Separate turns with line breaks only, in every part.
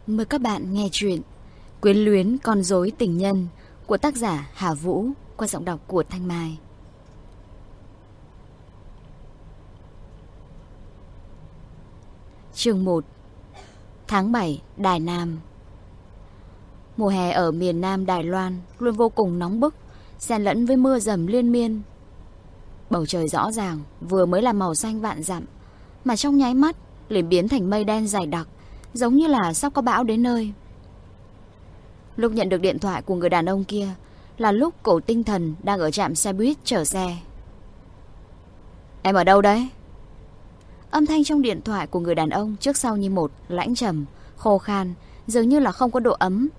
Mời các bạn nghe truyện Quyến luyến con rối tình nhân của tác giả Hà Vũ qua giọng đọc của Thanh Mai. Chương 1. Tháng 7, Đài Nam. Mùa hè ở miền Nam Đài Loan luôn vô cùng nóng bức, xen lẫn với mưa dầm liên miên. Bầu trời rõ ràng vừa mới là màu xanh vạn dặm, mà trong nháy mắt liền biến thành mây đen dày đặc, giống như là sắp có bão đến nơi. Lúc nhận được điện thoại của người đàn ông kia là lúc Cổ Tinh Thần đang ở trạm xe buýt chờ xe. Em ở đâu đấy? Âm thanh trong điện thoại của người đàn ông trước sau như một, lãnh trầm, khô khan, dường như là không có độ ấm.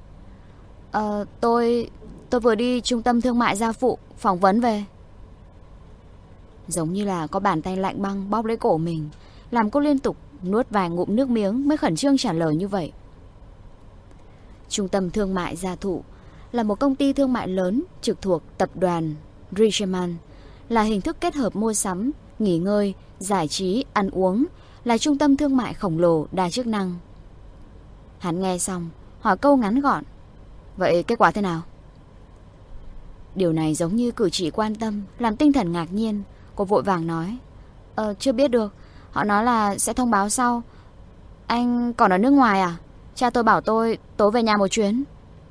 Tôi vừa đi trung tâm thương mại Gia Phụ phỏng vấn về. Giống như là có bàn tay lạnh băng bóp lấy cổ mình, làm cô liên tục nuốt vài ngụm nước miếng mới khẩn trương trả lời như vậy. Trung tâm thương mại Gia Thụ là một công ty thương mại lớn trực thuộc tập đoàn Richemont, là hình thức kết hợp mua sắm, nghỉ ngơi, giải trí, ăn uống, là trung tâm thương mại khổng lồ đa chức năng. Hắn nghe xong, hỏi câu ngắn gọn: vậy kết quả thế nào? Điều này giống như cử chỉ quan tâm, làm Tinh Thần ngạc nhiên. Cô vội vàng nói: chưa biết được, họ nói là sẽ thông báo sau. Anh còn ở nước ngoài à? Cha tôi bảo tôi tối về nhà một chuyến.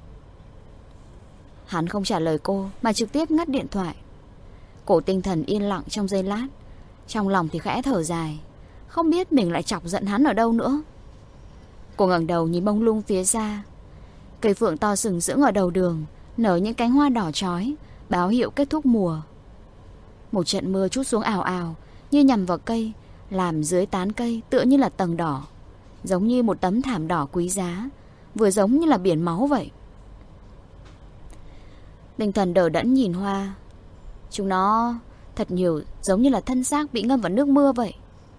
Hắn không trả lời cô mà trực tiếp ngắt điện thoại. Cổ Tinh Thần yên lặng trong giây lát, trong lòng thì khẽ thở dài, không biết mình lại chọc giận hắn ở đâu nữa. Cô ngẩng đầu nhìn mông lung phía xa. Cây phượng to sừng sững ở đầu đường nở những cánh hoa đỏ chói, báo hiệu kết thúc mùa. Một trận mưa trút xuống ào ào, như nhằm vào cây, làm dưới tán cây tựa như là tầng đỏ, giống như một tấm thảm đỏ quý giá, vừa giống như là biển máu vậy. Tinh Thần đờ đẫn nhìn hoa. Chúng nó thật nhiều giống như là thân xác bị ngâm vào nước mưa vậy.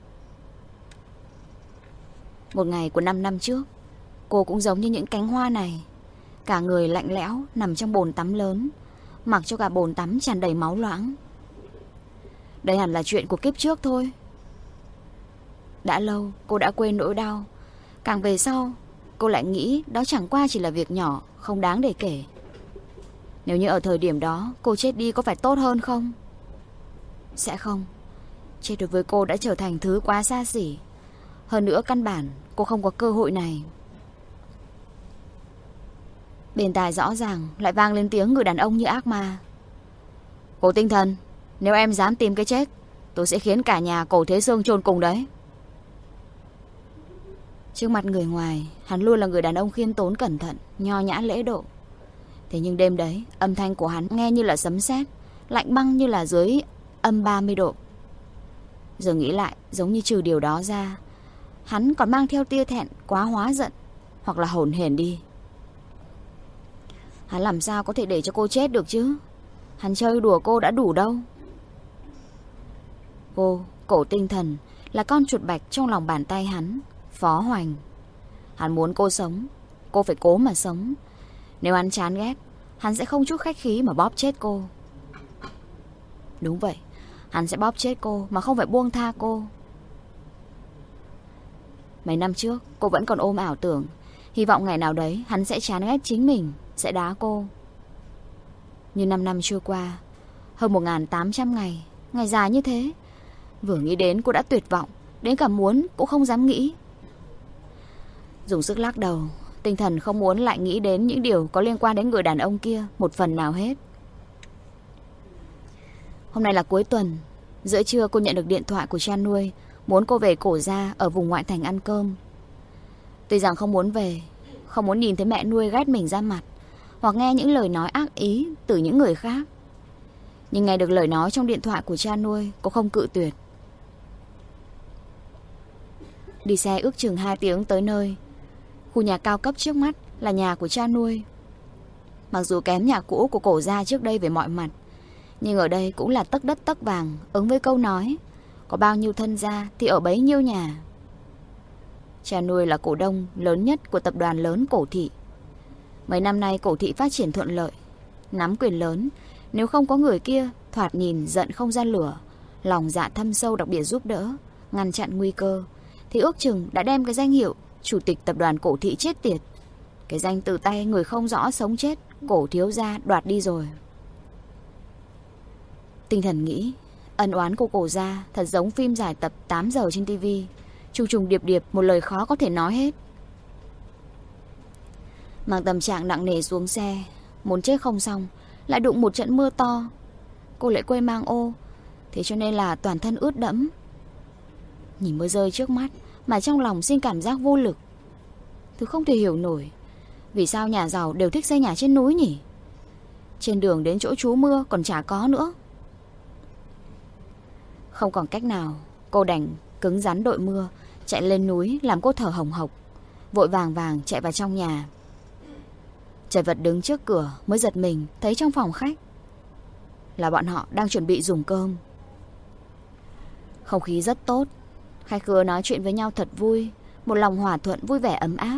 Một ngày của 5 năm trước, cô cũng giống như những cánh hoa này, cả người lạnh lẽo nằm trong bồn tắm lớn, mặc cho cả bồn tắm tràn đầy máu loãng. Đây hẳn là chuyện của kiếp trước thôi. Đã lâu cô đã quên nỗi đau. Càng về sau, cô lại nghĩ đó chẳng qua chỉ là việc nhỏ, không đáng để kể. Nếu như ở thời điểm đó cô chết đi có phải tốt hơn không? Sẽ không. Chết đối với cô đã trở thành thứ quá xa xỉ. Hơn nữa căn bản cô không có cơ hội này. Bên tai rõ ràng lại vang lên tiếng người đàn ông như ác ma: Cổ Tinh Thần, nếu em dám tìm cái chết, tôi sẽ khiến cả nhà Cổ Thế Sương chôn cùng đấy. Trước mặt người ngoài, hắn luôn là người đàn ông khiêm tốn cẩn thận, nho nhã lễ độ. Thế nhưng đêm đấy, âm thanh của hắn nghe như là sấm sét, lạnh băng như là dưới âm 30 độ. Giờ nghĩ lại, giống như trừ điều đó ra, hắn còn mang theo tia thẹn, quá hóa giận, hoặc là hổn hển đi. Hắn làm sao có thể để cho cô chết được chứ? Hắn chơi đùa cô đã đủ đâu. Cô, Cổ Tinh Thần, là con chuột bạch trong lòng bàn tay hắn, Phó Hoành. Hắn muốn cô sống, cô phải cố mà sống. Nếu hắn chán ghét, hắn sẽ không chút khách khí mà bóp chết cô. Đúng vậy, hắn sẽ bóp chết cô mà không phải buông tha cô. Mấy năm trước, cô vẫn còn ôm ảo tưởng, hy vọng ngày nào đấy hắn sẽ chán ghét chính mình, sẽ đá cô. Nhưng 5 năm trôi qua, hơn 1800 ngày, ngày dài như thế. Vừa nghĩ đến cô đã tuyệt vọng, đến cả muốn cũng không dám nghĩ. Dùng sức lắc đầu, Tinh Thần không muốn lại nghĩ đến những điều có liên quan đến người đàn ông kia một phần nào hết. Hôm nay là cuối tuần. Giữa trưa cô nhận được điện thoại của cha nuôi, muốn cô về Cổ gia ở vùng ngoại thành ăn cơm. Tuy rằng không muốn về, không muốn nhìn thấy mẹ nuôi ghét mình ra mặt, hoặc nghe những lời nói ác ý từ những người khác, nhưng nghe được lời nói trong điện thoại của cha nuôi, cô không cự tuyệt. Đi xe ước chừng 2 tiếng tới nơi. Khu nhà cao cấp trước mắt là nhà của cha nuôi. Mặc dù kém nhà cũ của Cổ gia trước đây về mọi mặt, nhưng ở đây cũng là tấc đất tấc vàng, ứng với câu nói có bao nhiêu thân gia thì ở bấy nhiêu nhà. Cha nuôi là cổ đông lớn nhất của tập đoàn lớn Cổ thị. Mấy năm nay Cổ thị phát triển thuận lợi, nắm quyền lớn. Nếu không có người kia thoạt nhìn giận không ra lửa, lòng dạ thâm sâu đặc biệt giúp đỡ, ngăn chặn nguy cơ, thì ước chừng đã đem cái danh hiệu Chủ tịch tập đoàn Cổ Thị chết tiệt. Cái danh từ tay người không rõ sống chết, Cổ thiếu gia đoạt đi rồi. Tinh thần nghĩ, ân oán của Cổ gia thật giống phim giải tập 8 giờ trên tivi, trùng trùng điệp điệp, một lời khó có thể nói hết. Mang tâm trạng nặng nề xuống xe, muốn chết không xong, lại đụng một trận mưa to. Cô lại quên mang ô, thế cho nên là toàn thân ướt đẫm. Nhìn mưa rơi trước mắt mà trong lòng sinh cảm giác vô lực. Thứ không thể hiểu nổi, vì sao nhà giàu đều thích xây nhà trên núi nhỉ? Trên đường đến chỗ trú mưa còn chả có nữa. Không còn cách nào, cô đành cứng rắn đội mưa, chạy lên núi làm cô thở hồng hộc, vội vàng vàng chạy vào trong nhà. Chợt vật đứng trước cửa mới giật mình thấy trong phòng khách là bọn họ đang chuẩn bị dùng cơm. Không khí rất tốt, khách khứa nói chuyện với nhau thật vui, một lòng hòa thuận vui vẻ ấm áp.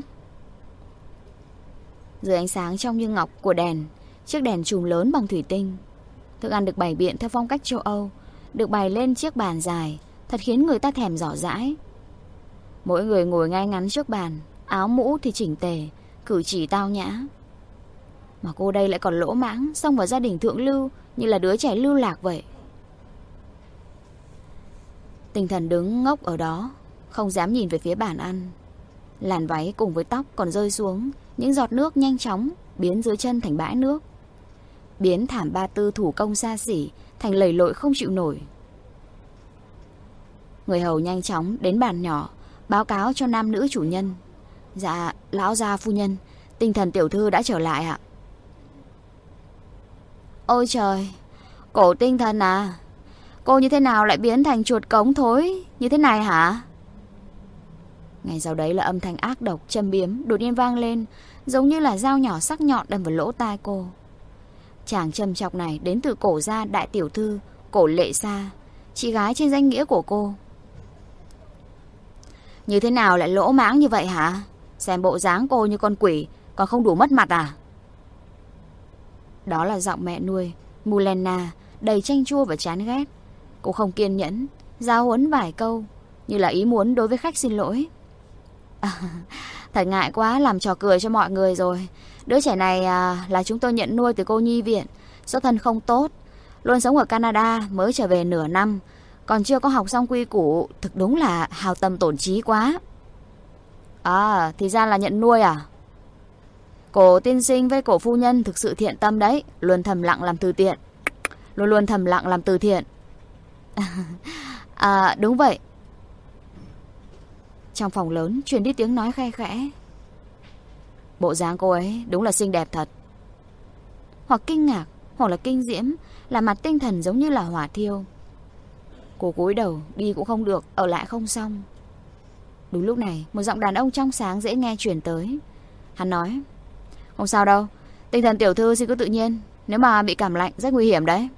Dưới ánh sáng trong như ngọc của đèn, chiếc đèn chùm lớn bằng thủy tinh, thức ăn được bày biện theo phong cách châu Âu, được bày lên chiếc bàn dài, thật khiến người ta thèm rõ dãi. Mỗi người ngồi ngay ngắn trước bàn, áo mũ thì chỉnh tề, cử chỉ tao nhã. Mà cô đây lại còn lỗ mãng xông vào gia đình thượng lưu như là đứa trẻ lưu lạc vậy. Tinh thần đứng ngốc ở đó, không dám nhìn về phía bàn ăn. Làn váy cùng với tóc còn rơi xuống, những giọt nước nhanh chóng biến dưới chân thành bãi nước, biến thảm ba tư thủ công xa xỉ thành lầy lội không chịu nổi. Người hầu nhanh chóng đến bàn nhỏ, báo cáo cho nam nữ chủ nhân. Dạ, lão gia phu nhân, Tinh thần tiểu thư đã trở lại ạ. Ôi trời, Cổ Tinh thần à, cô như thế nào lại biến thành chuột cống thối như thế này hả? Ngay sau đấy là âm thanh ác độc châm biếm đột nhiên vang lên, giống như là dao nhỏ sắc nhọn đâm vào lỗ tai cô. Chàng châm chọc này đến từ Cổ gia đại tiểu thư Cổ Lệ Sa, chị gái trên danh nghĩa của cô. Như thế nào lại lỗ mãng như vậy hả? Xem bộ dáng cô như con quỷ, còn không đủ mất mặt à? Đó là giọng mẹ nuôi Mulena, đầy chanh chua và chán ghét. Cô không kiên nhẫn, giáo huấn vài câu, như là ý muốn đối với khách xin lỗi. Thật ngại quá, làm trò cười cho mọi người rồi. Đứa trẻ này là chúng tôi nhận nuôi từ cô nhi viện, xuất thân không tốt, luôn sống ở Canada, mới trở về nửa năm, còn chưa có học xong quy củ, thực đúng là hào tâm tổn trí quá. À, thì ra là nhận nuôi à? Cổ tiên sinh với Cổ phu nhân thực sự thiện tâm đấy, luôn thầm lặng làm từ thiện. Luôn thầm lặng làm từ thiện. À, đúng vậy. Trong phòng lớn truyền đi tiếng nói khe khẽ. Bộ dáng cô ấy đúng là xinh đẹp thật. Hoặc kinh ngạc, hoặc là kinh diễm, là mặt tinh thần giống như là hỏa thiêu. Cô cúi đầu, đi cũng không được, ở lại không xong. Đúng lúc này, một giọng đàn ông trong sáng dễ nghe truyền tới. Hắn nói: không sao đâu, tinh thần tiểu thư xin cứ tự nhiên, nếu mà bị cảm lạnh rất nguy hiểm đấy.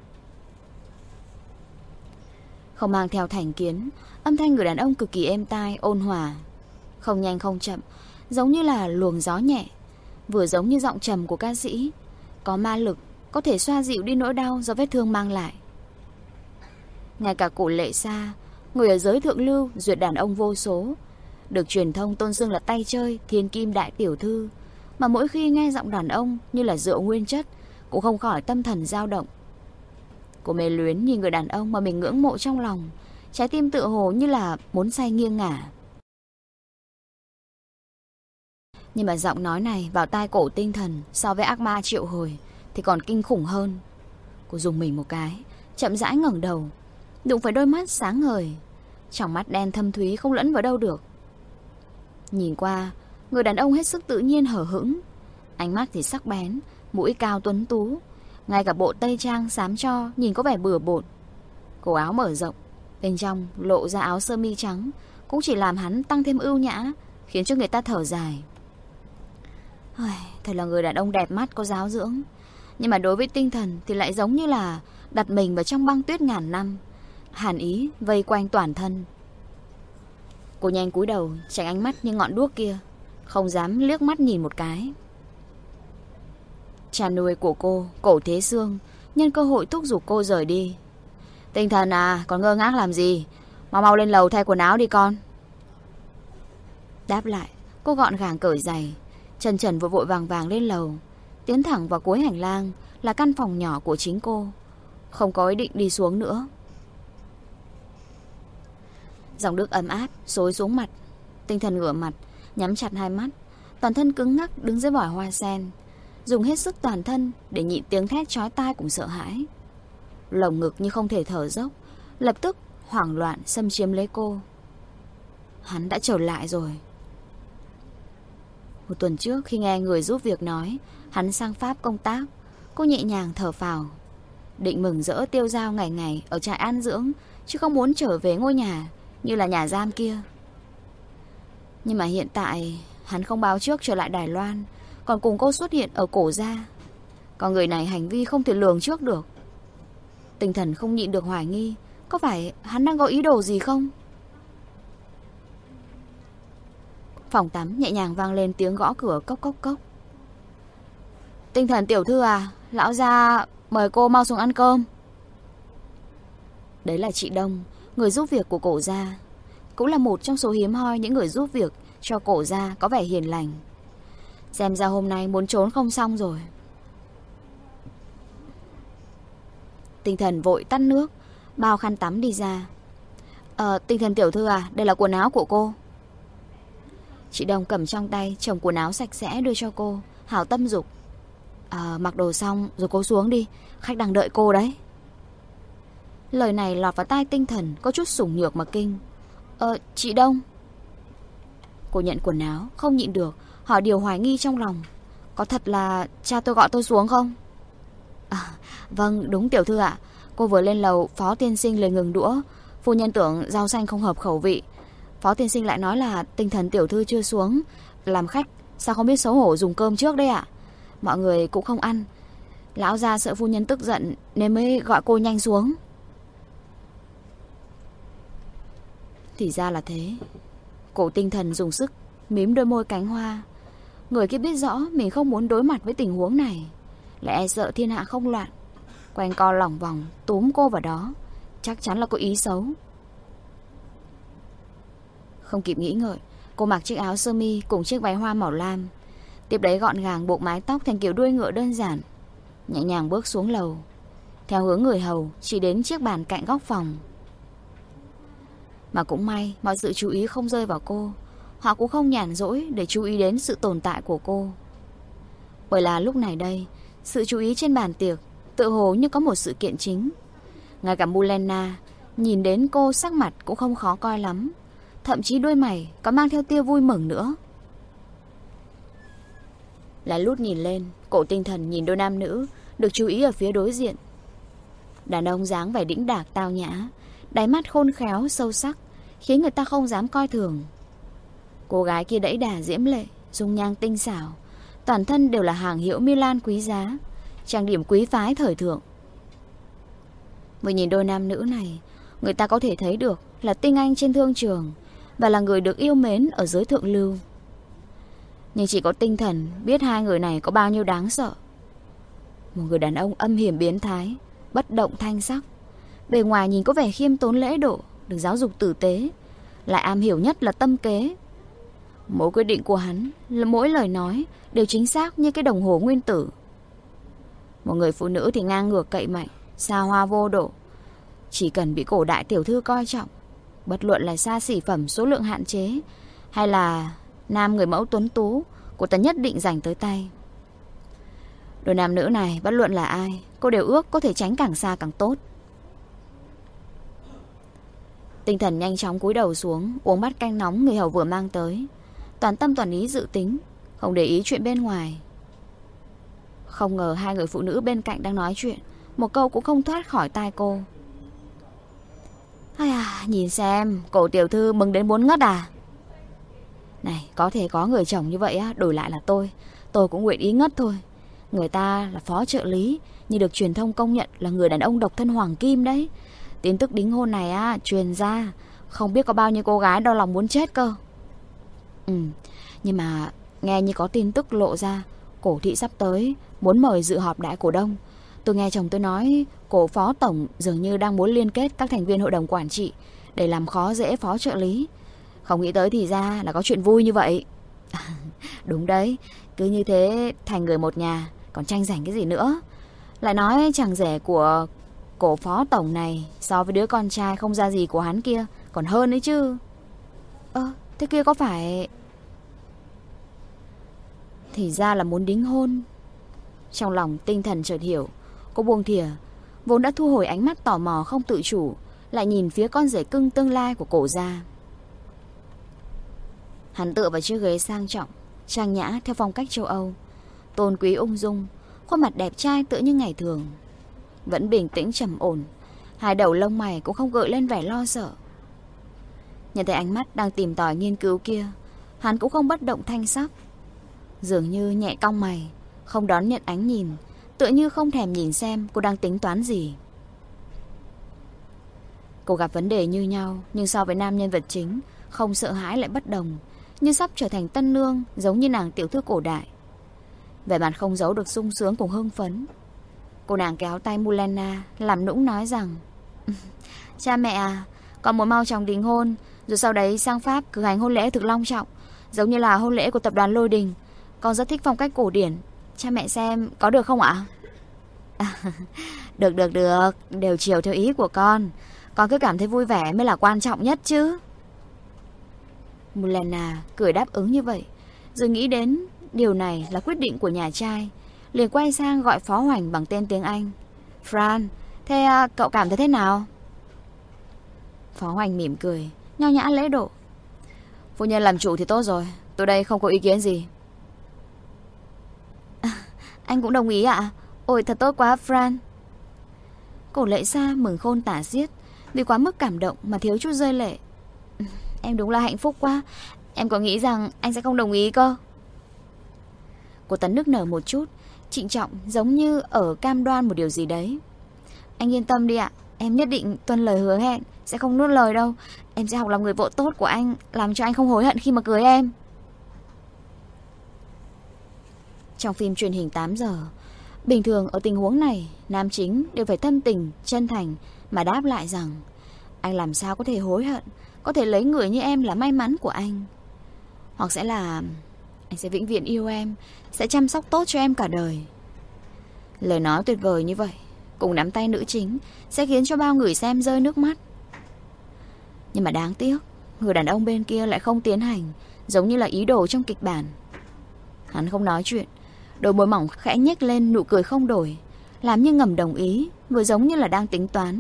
Không mang theo thành kiến, âm thanh người đàn ông cực kỳ êm tai, ôn hòa, không nhanh không chậm, giống như là luồng gió nhẹ, vừa giống như giọng trầm của ca sĩ, có ma lực, có thể xoa dịu đi nỗi đau do vết thương mang lại. Ngay cả Cổ Lệ Sa, người ở giới thượng lưu duyệt đàn ông vô số, được truyền thông tôn xưng là tay chơi thiên kim đại tiểu thư, mà mỗi khi nghe giọng đàn ông như là rượu nguyên chất, cũng không khỏi tâm thần dao động. Cô mê luyến nhìn người đàn ông mà mình ngưỡng mộ trong lòng, trái tim tựa hồ như là muốn say nghiêng ngả. Nhưng mà giọng nói này vào tai Cổ Tinh thần so với ác ma triệu hồi thì còn kinh khủng hơn. Cô dùng mình một cái, chậm rãi ngẩng đầu, đụng phải đôi mắt sáng ngời, trong mắt đen thâm thúy không lẫn vào đâu được. Nhìn qua, người đàn ông hết sức tự nhiên hở hững, ánh mắt thì sắc bén, mũi cao tuấn tú, ngay cả bộ tây trang xám cho nhìn có vẻ bừa bộn. Cổ áo mở rộng, bên trong lộ ra áo sơ mi trắng, cũng chỉ làm hắn tăng thêm ưu nhã, khiến cho người ta thở dài. Thật là người đàn ông đẹp mắt có giáo dưỡng, nhưng mà đối với tinh thần thì lại giống như là đặt mình vào trong băng tuyết ngàn năm, hàn ý vây quanh toàn thân. Cô nhanh cúi đầu tránh ánh mắt như ngọn đuốc kia, không dám liếc mắt nhìn một cái. Cha nuôi của cô, Cổ Thế Sương, nhân cơ hội thúc giục cô rời đi. Tinh thần à, còn ngơ ngác làm gì? Mau mau lên lầu thay quần áo đi con. Đáp lại, Cô gọn gàng cởi giày, chân trần vội vội vàng vàng lên lầu, tiến thẳng vào cuối hành lang là căn phòng nhỏ của chính cô. Không có ý định đi xuống nữa. Dòng nước ấm áp xối xuống mặt. Tinh thần ngửa mặt, nhắm chặt hai mắt, toàn thân cứng ngắc đứng dưới vòi hoa sen, dùng hết sức toàn thân để nhịn tiếng thét chói tai cùng sợ hãi. Lồng ngực như không thể thở dốc, lập tức hoảng loạn xâm chiếm lấy cô. Hắn đã trở lại rồi. Một tuần trước khi nghe người giúp việc nói hắn sang Pháp công tác, cô nhẹ nhàng thở phào, định mừng rỡ tiêu dao ngày ngày ở trại an dưỡng, chứ không muốn trở về ngôi nhà như là nhà giam kia. Nhưng mà hiện tại hắn không báo trước trở lại Đài Loan, còn cùng cô xuất hiện ở Cổ Gia. Con người này hành vi không thể lường trước được. Tinh thần không nhịn được hoài nghi, có phải hắn đang có ý đồ gì không? Phòng tắm nhẹ nhàng vang lên tiếng gõ cửa cốc cốc cốc. Tinh thần tiểu thư à, lão gia mời cô mau xuống ăn cơm. Đấy là chị Đông, người giúp việc của Cổ Gia, cũng là một trong số hiếm hoi những người giúp việc cho Cổ Gia có vẻ hiền lành. Xem ra hôm nay muốn trốn không xong rồi. Tinh thần vội tắt nước, bao khăn tắm đi ra. Tinh thần tiểu thư à, đây là quần áo của cô. Chị Đông cầm trong tay chồng quần áo sạch sẽ đưa cho cô, hảo tâm dục. Mặc đồ xong rồi cô xuống đi, khách đang đợi cô đấy. Lời này lọt vào tai tinh thần có chút sủng nhược mà kinh. Chị Đông. Cô nhận quần áo, không nhịn được hỏi điều hoài nghi trong lòng. Có thật là cha tôi gọi tôi xuống không? Vâng, đúng tiểu thư ạ. Cô vừa lên lầu, phó tiên sinh liền ngừng đũa. Phu nhân tưởng rau xanh không hợp khẩu vị. Phó tiên sinh lại nói là tinh thần tiểu thư chưa xuống. Làm khách, sao không biết xấu hổ dùng cơm trước đấy ạ? Mọi người cũng không ăn. Lão gia sợ phu nhân tức giận nên mới gọi cô nhanh xuống. Thì ra là thế. Cổ tinh thần dùng sức mím đôi môi cánh hoa. Người kia biết rõ mình không muốn đối mặt với tình huống này, lại e sợ thiên hạ không loạn, quanh co lỏng vòng túm cô vào đó, chắc chắn là có ý xấu. Không kịp nghĩ ngợi, cô mặc chiếc áo sơ mi cùng chiếc váy hoa màu lam, tiếp đấy gọn gàng buộc mái tóc thành kiểu đuôi ngựa đơn giản, nhẹ nhàng bước xuống lầu, theo hướng người hầu chỉ đến chiếc bàn cạnh góc phòng. Mà cũng may mọi sự chú ý không rơi vào cô. Họ cũng không nhàn rỗi để chú ý đến sự tồn tại của cô. Bởi là lúc này đây, sự chú ý trên bàn tiệc tự hồ như có một sự kiện chính. Ngay cả Mulena nhìn đến cô sắc mặt cũng không khó coi lắm, thậm chí đôi mày có mang theo tia vui mừng nữa. Lại lút nhìn lên, cổ tinh thần nhìn đôi nam nữ được chú ý ở phía đối diện. Đàn ông dáng vẻ đĩnh đạc tao nhã, đáy mắt khôn khéo sâu sắc, khiến người ta không dám coi thường. Cô gái kia đẫy đà diễm lệ, dung nhan tinh xảo, toàn thân đều là hàng hiệu Milan quý giá, trang điểm quý phái thời thượng. Vừa nhìn đôi nam nữ này, người ta có thể thấy được là tinh anh trên thương trường và là người được yêu mến ở giới thượng lưu. Nhưng chỉ có tinh thần biết hai người này có bao nhiêu đáng sợ. Một người đàn ông âm hiểm biến thái, bất động thanh sắc, bề ngoài nhìn có vẻ khiêm tốn lễ độ, được giáo dục tử tế, lại am hiểu nhất là tâm kế. Mỗi quyết định của hắn, mỗi lời nói đều chính xác như cái đồng hồ nguyên tử. Một người phụ nữ thì ngang ngược cậy mạnh, xa hoa vô độ, chỉ cần bị cổ đại tiểu thư coi trọng, bất luận là xa xỉ phẩm số lượng hạn chế hay là nam người mẫu tuấn tú, cô ta nhất định giành tới tay. Đôi nam nữ này bất luận là ai, cô đều ước có thể tránh càng xa càng tốt. Tinh thần nhanh chóng cúi đầu xuống uống bát canh nóng người hầu vừa mang tới, toàn tâm toàn ý dự tính, không để ý chuyện bên ngoài. Không ngờ hai người phụ nữ bên cạnh đang nói chuyện, một câu cũng không thoát khỏi tai cô. Nhìn xem, cổ tiểu thư mừng đến muốn ngất à? Này, có thể có người chồng như vậy á, đổi lại là tôi cũng nguyện ý ngất thôi. Người ta là phó trợ lý, nhưng được truyền thông công nhận là người đàn ông độc thân hoàng kim đấy. Tin tức đính hôn này á, truyền ra, không biết có bao nhiêu cô gái đau lòng muốn chết cơ. Nhưng mà nghe như có tin tức lộ ra, cổ thị sắp tới muốn mời dự họp đại cổ đông. Tôi nghe chồng tôi nói cổ phó tổng dường như đang muốn liên kết các thành viên hội đồng quản trị để làm khó dễ phó trợ lý. Không nghĩ tới thì ra là có chuyện vui như vậy. Đúng đấy, cứ như thế thành người một nhà, còn tranh giành cái gì nữa. Lại nói chàng rể của cổ phó tổng này so với đứa con trai không ra gì của hắn kia còn hơn ấy chứ. Thế kia có phải... Thì ra là muốn đính hôn. Trong lòng tinh thần chợt hiểu. Cô buông thìa, vốn đã thu hồi ánh mắt tò mò không tự chủ, lại nhìn phía con rể cưng tương lai của cổ gia. Hắn tựa vào chiếc ghế sang trọng, trang nhã theo phong cách châu Âu, tôn quý ung dung, khuôn mặt đẹp trai tựa như ngày thường, vẫn bình tĩnh trầm ổn, hai đầu lông mày cũng không gợi lên vẻ lo sợ. Nhận thấy ánh mắt đang tìm tòi nghiên cứu kia, hắn cũng không bất động thanh sắc, dường như nhẹ cong mày, không đón nhận ánh nhìn, tựa như không thèm nhìn xem cô đang tính toán gì. Cô gặp vấn đề như nhau, nhưng so với nam nhân vật chính, không sợ hãi lại bất đồng, như sắp trở thành tân nương, giống như nàng tiểu thư cổ đại. Vẻ mặt không giấu được sung sướng cùng hưng phấn. Cô nàng kéo tay Mulena, làm nũng nói rằng: Cha mẹ à, con muốn mau chóng đính hôn, rồi sau đấy sang Pháp cử hành hôn lễ thực long trọng, giống như là hôn lễ của tập đoàn Lôi Đình. Con rất thích phong cách cổ điển, cha mẹ xem có được không ạ? Được, đều chiều theo ý của con cứ cảm thấy vui vẻ mới là quan trọng nhất chứ. Mulena cười đáp ứng như vậy, rồi nghĩ đến điều này là quyết định của nhà trai, liền quay sang gọi Phó Hoành bằng tên tiếng Anh. Fran, thế cậu cảm thấy thế nào? Phó Hoành mỉm cười, nho nhã lễ độ. Phu nhân làm chủ thì tốt rồi, tôi đây không có ý kiến gì. Anh cũng đồng ý ạ? Ôi thật tốt quá Fran. Cổ Lệ Sa mừng khôn tả xiết, vì quá mức cảm động mà thiếu chút rơi lệ. Em đúng là hạnh phúc quá, em có nghĩ rằng anh sẽ không đồng ý cơ. Cô ta nức nở một chút, trịnh trọng giống như ở cam đoan một điều gì đấy. Anh yên tâm đi ạ, em nhất định tuân lời hứa hẹn, sẽ không nuốt lời đâu. Em sẽ học làm người vợ tốt của anh, làm cho anh không hối hận khi mà cưới em. Trong phim truyền hình 8 giờ, bình thường ở tình huống này, nam chính đều phải thâm tình, chân thành mà đáp lại rằng: Anh làm sao có thể hối hận, có thể lấy người như em là may mắn của anh. Hoặc sẽ là: Anh sẽ vĩnh viễn yêu em, sẽ chăm sóc tốt cho em cả đời. Lời nói tuyệt vời như vậy, cùng nắm tay nữ chính, sẽ khiến cho bao người xem rơi nước mắt. Nhưng mà đáng tiếc, người đàn ông bên kia lại không tiến hành, giống như là ý đồ trong kịch bản. Hắn không nói chuyện, đôi môi mỏng khẽ nhếch lên nụ cười không đổi, làm như ngầm đồng ý, vừa giống như là đang tính toán.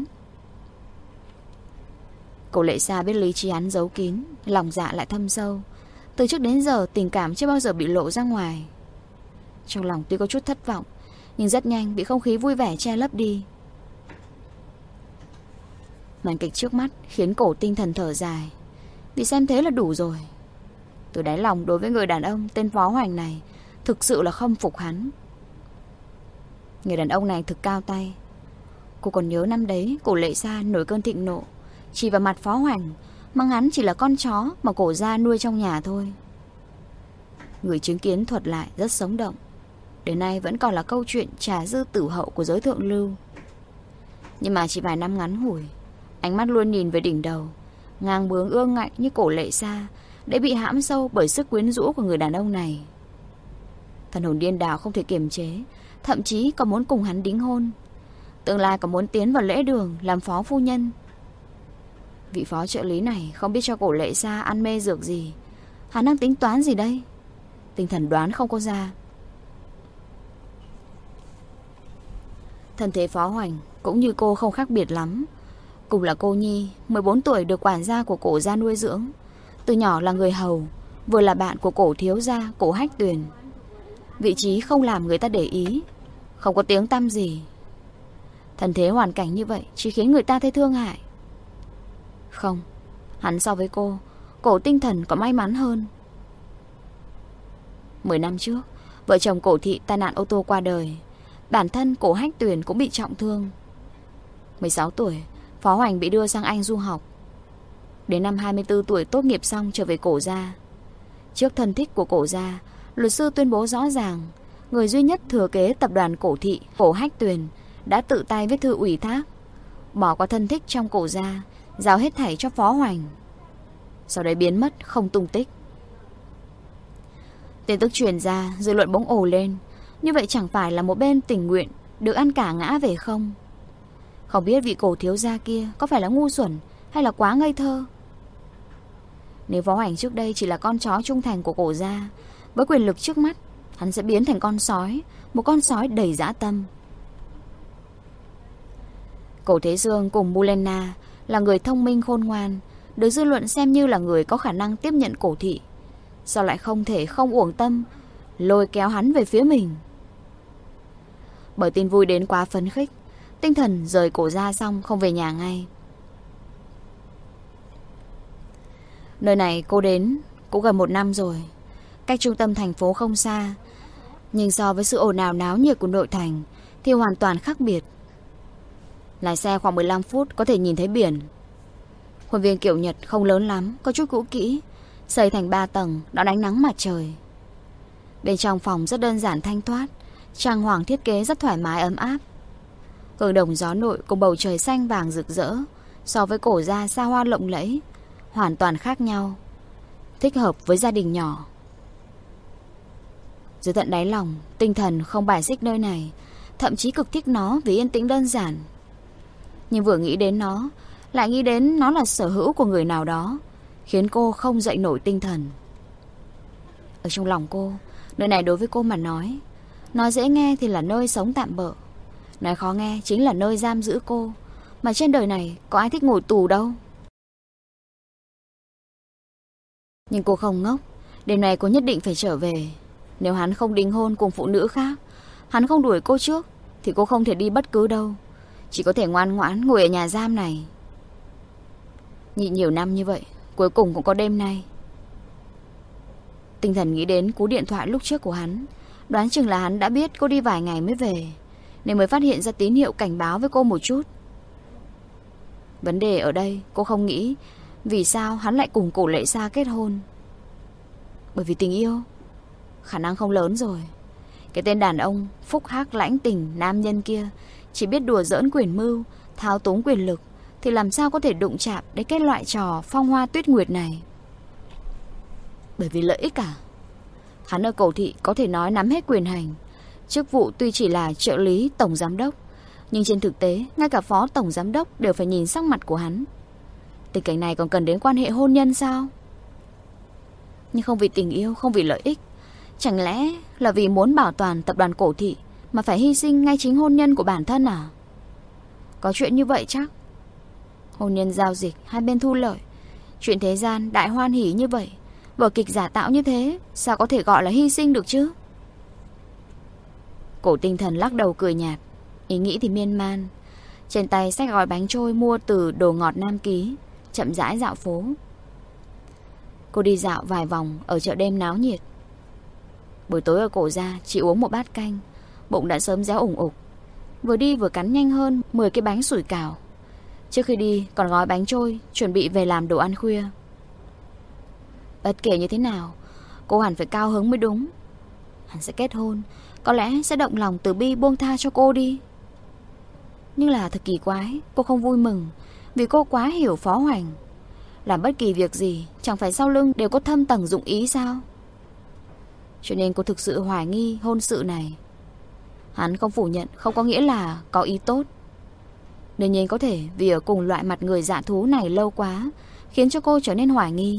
Cổ Lệ Sa biết lý trí hắn giấu kín, lòng dạ lại thâm sâu. Từ trước đến giờ tình cảm chưa bao giờ bị lộ ra ngoài. Trong lòng tuy có chút thất vọng, nhưng rất nhanh bị không khí vui vẻ che lấp đi. Màn kịch trước mắt khiến cổ tinh thần thở dài, vì xem thế là đủ rồi. Từ đáy lòng đối với người đàn ông tên Phó Hoành này, thực sự là khâm phục hắn. Người đàn ông này thực cao tay. Cô còn nhớ năm đấy Cổ Lệ Sa nổi cơn thịnh nộ, chỉ vào mặt Phó Hoành, mắng hắn chỉ là con chó mà cổ gia nuôi trong nhà thôi. Người chứng kiến thuật lại rất sống động, đến nay vẫn còn là câu chuyện trà dư tử hậu của giới thượng lưu. Nhưng mà chỉ vài năm ngắn ngủi, ánh mắt luôn nhìn về đỉnh đầu, ngang bướng ương ngạnh như Cổ Lệ Sa đã bị hãm sâu bởi sức quyến rũ của người đàn ông này. Thần hồn điên đảo không thể kiềm chế, thậm chí còn muốn cùng hắn đính hôn, tương lai còn muốn tiến vào lễ đường làm phó phu nhân. Vị phó trợ lý này không biết cho Cổ Lệ Sa ăn mê dược gì, hắn đang tính toán gì đây? Tinh thần đoán không có ra. Thân thế Phó Hoành cũng như cô không khác biệt lắm. Cùng là cô nhi, 14 tuổi được quản gia của Cổ gia nuôi dưỡng, từ nhỏ là người hầu, vừa là bạn của Cổ thiếu gia Cổ Hách Tuyền. Vị trí không làm người ta để ý, không có tiếng tăm gì. Thân thế hoàn cảnh như vậy chỉ khiến người ta thấy thương hại. Không, hắn so với cô, Cổ tinh thần có may mắn hơn. 10 năm trước, vợ chồng Cổ thị tai nạn ô tô qua đời, bản thân Cổ Hách Tuyền cũng bị trọng thương. 16 tuổi, Phó Hoành bị đưa sang Anh du học. Đến năm 24 tuổi tốt nghiệp xong trở về Cổ gia. Trước thân thích của Cổ gia, luật sư tuyên bố rõ ràng, người duy nhất thừa kế tập đoàn Cổ thị, Cổ Hách Tuyền, đã tự tay viết thư ủy thác, bỏ qua thân thích trong Cổ gia, giao hết thảy cho Phó Hoành, sau đấy biến mất không tung tích. Tin tức truyền ra, dư luận bỗng ồ lên. Như vậy chẳng phải là một bên tình nguyện được ăn cả ngã về không? Không biết vị cổ thiếu gia kia có phải là ngu xuẩn hay là quá ngây thơ. Nếu Võ Hoành trước đây chỉ là con chó trung thành của cổ gia, với quyền lực trước mắt, hắn sẽ biến thành con sói, một con sói đầy dã tâm. Cổ Thế Dương cùng Mulena là người thông minh khôn ngoan, được dư luận xem như là người có khả năng tiếp nhận cổ thị. Sao lại không thể không uổng tâm lôi kéo hắn về phía mình? Bởi tin vui đến quá phấn khích, tinh thần rời cổ gia xong không về nhà ngay. Nơi này cô đến cũng gần 1 năm rồi, cách trung tâm thành phố không xa, nhưng so với sự ồn ào náo nhiệt của nội thành thì hoàn toàn khác biệt. Lái xe khoảng 15 phút có thể nhìn thấy biển. Khuôn viên kiểu Nhật không lớn lắm, có chút cũ kỹ, xây thành 3 tầng, đón ánh nắng mặt trời. Bên trong phòng rất đơn giản thanh thoát, trang hoàng thiết kế rất thoải mái ấm áp. Gương đồng gió nội cùng bầu trời xanh vàng rực rỡ, so với cổ gia xa hoa lộng lẫy, hoàn toàn khác nhau, thích hợp với gia đình nhỏ. Dưới tận đáy lòng, tinh thần không bài xích nơi này, thậm chí cực thích nó vì yên tĩnh đơn giản. Nhưng vừa nghĩ đến nó, lại nghĩ đến nó là sở hữu của người nào đó, khiến cô không dậy nổi tinh thần. Ở trong lòng cô, nơi này đối với cô mà nói dễ nghe thì là nơi sống tạm bợ, nói khó nghe chính là nơi giam giữ cô. Mà trên đời này có ai thích ngồi tù đâu. Nhưng cô không ngốc, đêm nay cô nhất định phải trở về. Nếu hắn không đính hôn cùng phụ nữ khác, hắn không đuổi cô trước, thì cô không thể đi bất cứ đâu, chỉ có thể ngoan ngoãn ngồi ở nhà giam này. Nhịn nhiều năm như vậy, cuối cùng cũng có đêm nay. Tinh thần nghĩ đến cú điện thoại lúc trước của hắn, đoán chừng là hắn đã biết cô đi vài ngày mới về, nên mới phát hiện ra tín hiệu cảnh báo với cô một chút. Vấn đề ở đây cô không nghĩ vì sao hắn lại cùng Cổ Lệ Sa kết hôn. Bởi vì tình yêu? Khả năng không lớn rồi. Cái tên đàn ông phúc hắc lãnh tình nam nhân kia chỉ biết đùa giỡn quyền mưu, thao túng quyền lực, thì làm sao có thể đụng chạm đến cái loại trò phong hoa tuyết nguyệt này. Bởi vì lợi ích à? Hắn ở Cổ thị có thể nói nắm hết quyền hành, chức vụ tuy chỉ là trợ lý tổng giám đốc, nhưng trên thực tế ngay cả phó tổng giám đốc đều phải nhìn sắc mặt của hắn. Tình cảnh này còn cần đến quan hệ hôn nhân sao? Nhưng không vì tình yêu, không vì lợi ích, chẳng lẽ là vì muốn bảo toàn tập đoàn Cổ thị mà phải hy sinh ngay chính hôn nhân của bản thân à? Có chuyện như vậy chắc. Hôn nhân giao dịch, hai bên thu lợi, chuyện thế gian đại hoan hỉ như vậy, vở kịch giả tạo như thế, sao có thể gọi là hy sinh được chứ? Cổ Tinh Thần lắc đầu cười nhạt, ý nghĩ thì miên man. Trên tay xách gói bánh trôi mua từ đồ ngọt Nam Ký, chậm rãi dạo phố. Cô đi dạo vài vòng ở chợ đêm náo nhiệt. Buổi tối ở Cổ gia chỉ uống một bát canh, bụng đã sớm réo ủng ục. Vừa đi vừa cắn nhanh hơn 10 cái bánh sủi cảo. Trước khi đi còn gói bánh trôi, chuẩn bị về làm đồ ăn khuya. Bất kể như thế nào, cô hẳn phải cao hứng mới đúng. Hắn sẽ kết hôn, có lẽ sẽ động lòng từ bi buông tha cho cô đi. Nhưng là thật kỳ quái, cô không vui mừng, vì cô quá hiểu Phó Hoành. Làm bất kỳ việc gì chẳng phải sau lưng đều có thâm tầng dụng ý sao? Cho nên cô thực sự hoài nghi hôn sự này. Hắn không phủ nhận không có nghĩa là có ý tốt. Đương nhiên có thể vì ở cùng loại mặt người dạ thú này lâu quá, khiến cho cô trở nên hoài nghi.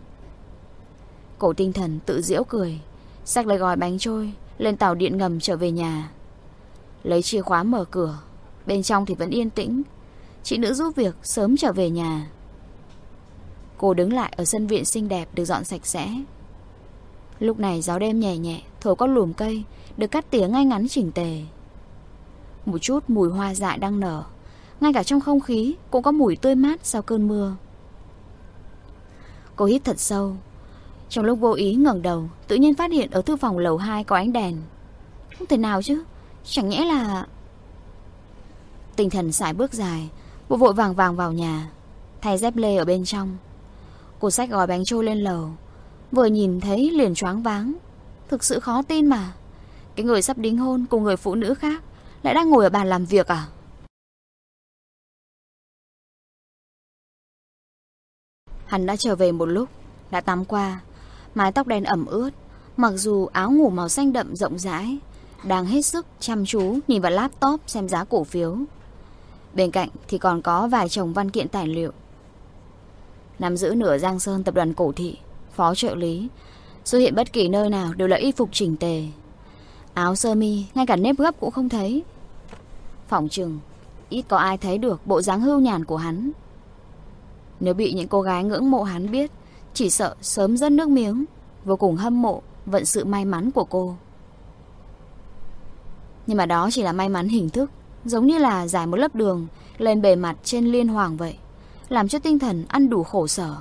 Cổ Tinh Thần tự giễu cười, xách lấy gói bánh trôi, lên tàu điện ngầm trở về nhà. Lấy chìa khóa mở cửa, bên trong thì vẫn yên tĩnh. Chị nữ giúp việc sớm trở về nhà. Cô đứng lại ở sân viện xinh đẹp được dọn sạch sẽ. Lúc này gió đêm nhẹ nhẹ thổi qua lùm cây, được cắt tỉa ngay ngắn chỉnh tề. Một chút mùi hoa dại đang nở, ngay cả trong không khí cũng có mùi tươi mát sau cơn mưa. Cô hít thật sâu. Trong lúc vô ý ngẩng đầu, tự nhiên phát hiện ở thư phòng lầu 2 có ánh đèn. Không thể nào chứ, chẳng nhẽ là... Tinh thần sải bước dài, vội vội vàng vàng vào nhà, thay dép lê ở bên trong. Cô xách gói bánh trôi lên lầu, vừa nhìn thấy liền choáng váng. Thực sự khó tin mà, cái người sắp đính hôn cùng người phụ nữ khác lại đang ngồi ở bàn làm việc à? Hắn đã trở về một lúc, đã tắm qua, mái tóc đen ẩm ướt, Mặc dù áo ngủ màu xanh đậm rộng rãi, đang hết sức chăm chú nhìn vào laptop xem giá cổ phiếu. Bên cạnh thì còn có vài chồng văn kiện tài liệu. Nắm giữ nửa Giang Sơn tập đoàn cổ thị, phó trợ lý, xuất hiện bất kỳ nơi nào đều là y phục chỉnh tề. Áo sơ mi ngay cả nếp gấp cũng không thấy. Phỏng chừng ít có ai thấy được bộ dáng hưu nhàn của hắn. Nếu bị những cô gái ngưỡng mộ hắn biết, chỉ sợ sớm rớt nước miếng, vô cùng hâm mộ vận sự may mắn của cô. Nhưng mà đó chỉ là may mắn hình thức, giống như là rải một lớp đường lên bề mặt trên liên hoàng vậy, làm cho tinh thần ăn đủ khổ sở.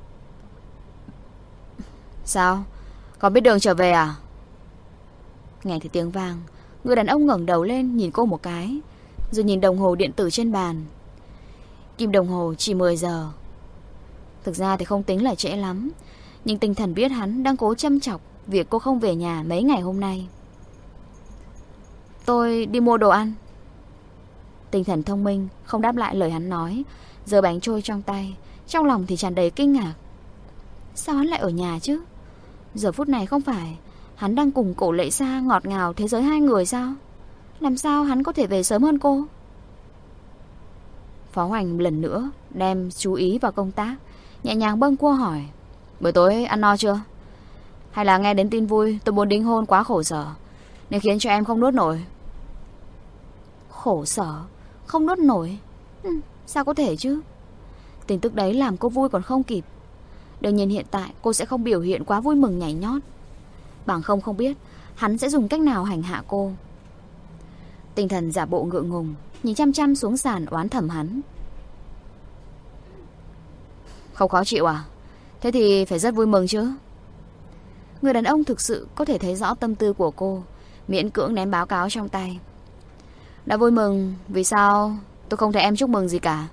Sao? Còn biết đường trở về à? Nghe thấy tiếng vang, người đàn ông ngẩng đầu lên nhìn cô một cái, rồi nhìn đồng hồ điện tử trên bàn. Kim đồng hồ chỉ 10 giờ. Thực ra thì không tính là trễ lắm, nhưng tinh thần biết hắn đang cố châm chọc việc cô không về nhà mấy ngày hôm nay. Tôi đi mua đồ ăn. Tinh thần thông minh không đáp lại lời hắn nói, giơ bánh trôi trong tay, trong lòng thì tràn đầy kinh ngạc. Sao hắn lại ở nhà chứ? Giờ phút này không phải hắn đang cùng Cổ Lệ Sa ngọt ngào thế giới hai người sao? Làm sao hắn có thể về sớm hơn cô? Phó Hoành lần nữa đem chú ý vào công tác, nhẹ nhàng bâng quơ hỏi: buổi tối ăn no chưa? Hay là nghe đến tin vui tôi muốn đính hôn quá khổ sở nên khiến cho em không nuốt nổi? Khổ sở? Không nuốt nổi? Sao có thể chứ? Tin tức đấy làm cô vui còn không kịp. Đương nhiên hiện tại cô sẽ không biểu hiện quá vui mừng nhảy nhót, bằng không biết hắn sẽ dùng cách nào hành hạ cô. Tinh thần giả bộ ngượng ngùng, nhìn chăm chăm xuống sàn oán thầm hắn. Không khó chịu à? Thế thì phải rất vui mừng chứ. Người đàn ông thực sự có thể thấy rõ tâm tư của cô, miễn cưỡng ném báo cáo trong tay. Đã vui mừng, vì sao tôi không thấy em chúc mừng gì cả?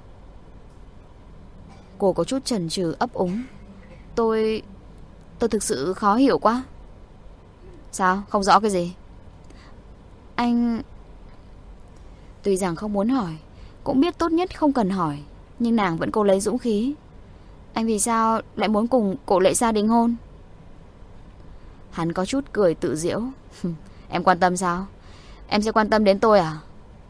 Cô có chút chần chừ ấp úng. Tôi thực sự khó hiểu quá. Sao? Không rõ cái gì? Anh... Tuy rằng không muốn hỏi, cũng biết tốt nhất không cần hỏi, nhưng nàng vẫn cố lấy dũng khí. Anh vì sao lại muốn cùng Cổ Lệ Sa đính hôn? Hắn có chút cười tự giễu. Em quan tâm sao? Em sẽ quan tâm đến tôi à?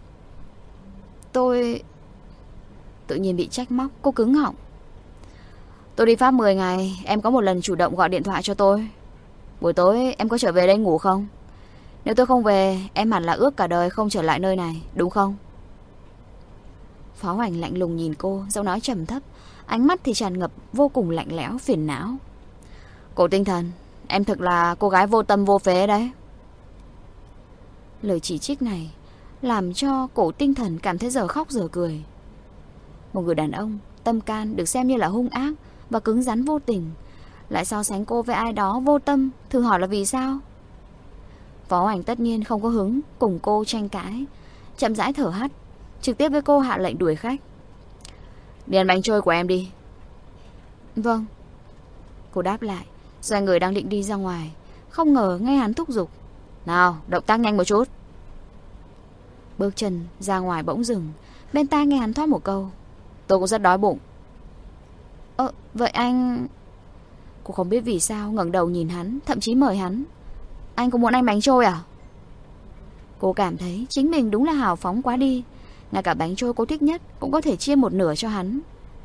Tôi... Tự nhiên bị trách móc, cô cứng họng. Tôi đi Pháp 10 ngày, em có một lần chủ động gọi điện thoại cho tôi. Buổi tối em có trở về đây ngủ không? Nếu tôi không về, em hẳn là ước cả đời không trở lại nơi này, đúng không? Phó Hoành lạnh lùng nhìn cô, giọng nói trầm thấp, ánh mắt thì tràn ngập vô cùng lạnh lẽo, phiền não. Cổ Tinh Thần, em thực là cô gái vô tâm vô phế đấy. Lời chỉ trích này làm cho Cổ Tinh Thần cảm thấy giờ khóc giờ cười. Một người đàn ông tâm can được xem như là hung ác và cứng rắn vô tình, lại so sánh cô với ai đó vô tâm, thử hỏi là vì sao? Phó Hoành tất nhiên không có hứng cùng cô tranh cãi, chậm rãi thở hắt, trực tiếp với cô hạ lệnh đuổi khách. Đi ăn bánh trôi của em đi. Vâng. Cô đáp lại, xoay người đang định đi ra ngoài, không ngờ nghe hắn thúc giục. Nào, động tác nhanh một chút. Bước chân ra ngoài bỗng dừng, bên tai nghe hắn thoát một câu. Tôi cũng rất đói bụng. Vậy anh... Cô không biết vì sao ngẩng đầu nhìn hắn, thậm chí mời hắn. Anh có muốn ăn bánh trôi à? Cô cảm thấy chính mình đúng là hào phóng quá đi, ngay cả bánh trôi cô thích nhất cũng có thể chia một nửa cho hắn.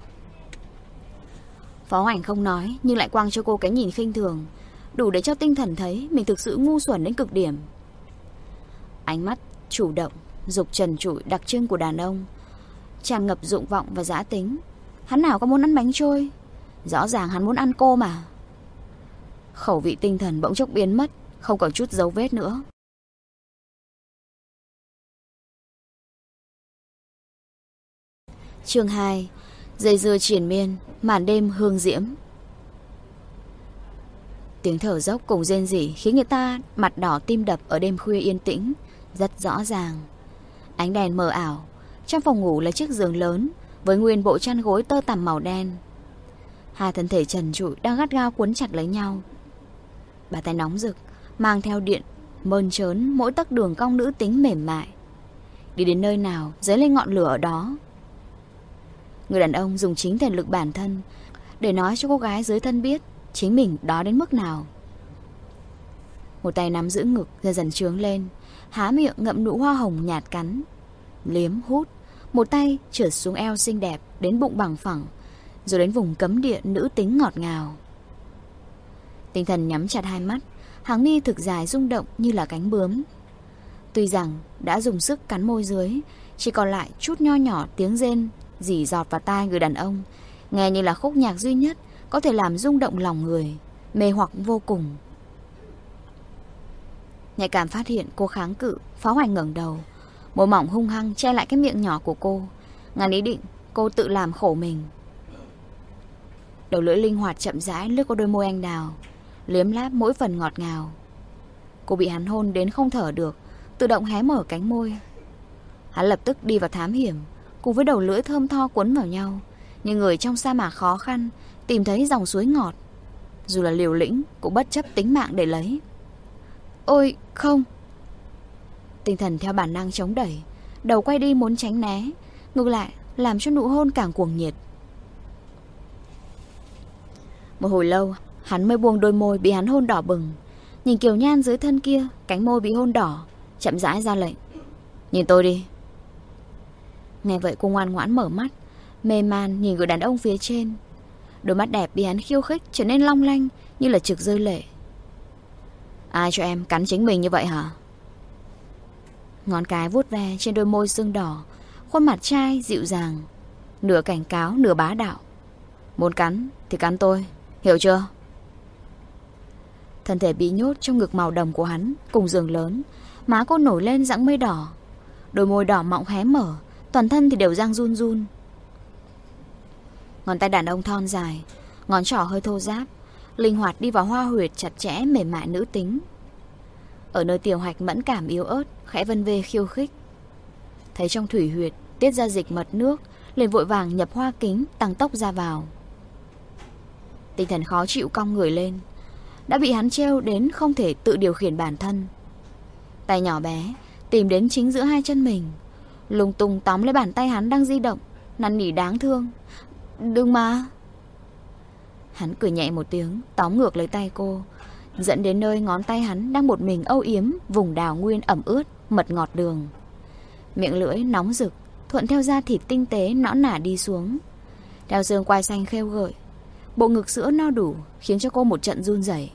Phó Hoành không nói, nhưng lại quăng cho cô cái nhìn khinh thường, đủ để cho tinh thần thấy mình thực sự ngu xuẩn đến cực điểm. Ánh mắt chủ động, dục trần trụi đặc trưng của đàn ông, tràn ngập dụng vọng và dã tính. Hắn nào có muốn ăn bánh trôi? Rõ ràng hắn muốn ăn cô mà. Khẩu vị tinh thần bỗng chốc biến mất, không còn chút dấu vết nữa. Chương 2. Dây dưa triền miên, màn đêm hương diễm. Tiếng thở dốc cùng rên rỉ khiến người ta mặt đỏ tim đập ở đêm khuya yên tĩnh, rất rõ ràng. Ánh đèn mờ ảo. Trong phòng ngủ là chiếc giường lớn với nguyên bộ chăn gối tơ tằm màu đen. Hai thân thể trần trụi đang gắt gao quấn chặt lấy nhau. Bàn tay nóng rực mang theo điện mơn trớn mỗi tấc đường cong nữ tính mềm mại. Đi đến nơi nào dấy lên ngọn lửa ở đó. Người đàn ông dùng chính thể lực bản thân để nói cho cô gái dưới thân biết chính mình đói đến mức nào. Một tay nắm giữ ngực dần dần trướng lên, há miệng ngậm nụ hoa hồng nhạt cắn, liếm hút. Một tay trượt xuống eo xinh đẹp đến bụng bằng phẳng, rồi đến vùng cấm địa nữ tính ngọt ngào. Tinh thần nhắm chặt hai mắt, hàng mi thực dài rung động như là cánh bướm. Tuy rằng đã dùng sức cắn môi dưới, chỉ còn lại chút nho nhỏ tiếng rên rỉ giọt vào tai người đàn ông, nghe như là khúc nhạc duy nhất có thể làm rung động lòng người, mê hoặc vô cùng. Nhạy cảm phát hiện cô kháng cự, Phó Hoành ngẩng đầu, môi mỏng hung hăng che lại cái miệng nhỏ của cô, ngàn ý định cô tự làm khổ mình. Đầu lưỡi linh hoạt chậm rãi lướt qua đôi môi anh đào, liếm láp mỗi phần ngọt ngào. Cô bị hắn hôn đến không thở được, tự động hé mở cánh môi. Hắn lập tức đi vào thám hiểm, cùng với đầu lưỡi thơm tho quấn vào nhau, như người trong sa mạc khó khăn tìm thấy dòng suối ngọt, dù là liều lĩnh cũng bất chấp tính mạng để lấy. Ôi không! Tinh thần theo bản năng chống đẩy, đầu quay đi muốn tránh né, ngược lại làm cho nụ hôn càng cuồng nhiệt. Một hồi lâu hắn mới buông đôi môi bị hắn hôn đỏ bừng, nhìn kiều nhan dưới thân kia, cánh môi bị hôn đỏ, chậm rãi ra lệnh: nhìn tôi đi. Nghe vậy cô ngoan ngoãn mở mắt, mê man nhìn người đàn ông phía trên. Đôi mắt đẹp bị hắn khiêu khích trở nên long lanh như là trực rơi lệ. Ai cho em cắn chính mình như vậy hả? Ngón cái vuốt ve trên đôi môi sưng đỏ, khuôn mặt trai dịu dàng, nửa cảnh cáo nửa bá đạo. Muốn cắn thì cắn tôi, hiểu chưa? Thân thể bị nhốt trong ngực màu đồng của hắn cùng giường lớn, má cô nổi lên dãng mây đỏ, đôi môi đỏ mọng hé mở, toàn thân thì đều đang run run. Ngón tay đàn ông thon dài, ngón trỏ hơi thô ráp, linh hoạt đi vào hoa huyệt chặt chẽ mềm mại nữ tính. Ở nơi tiểu hạch mẫn cảm yếu ớt, khẽ vân vê khiêu khích. Thấy trong thủy huyệt tiết ra dịch mật nước, liền vội vàng nhập hoa kính tăng tốc ra vào. Tinh thần khó chịu cong người lên, đã bị hắn trêu đến không thể tự điều khiển bản thân. Tay nhỏ bé tìm đến chính giữa hai chân mình, lung tung tóm lấy bàn tay hắn đang di động, năn nỉ đáng thương: đừng mà. Hắn cười nhẹ một tiếng, tóm ngược lấy tay cô, dẫn đến nơi ngón tay hắn đang một mình âu yếm vùng đào nguyên ẩm ướt mật ngọt đường. Miệng lưỡi nóng rực thuận theo da thịt tinh tế nõn nả đi xuống, theo xương quai xanh khêu gợi. Bộ ngực sữa no đủ khiến cho cô một trận run rẩy.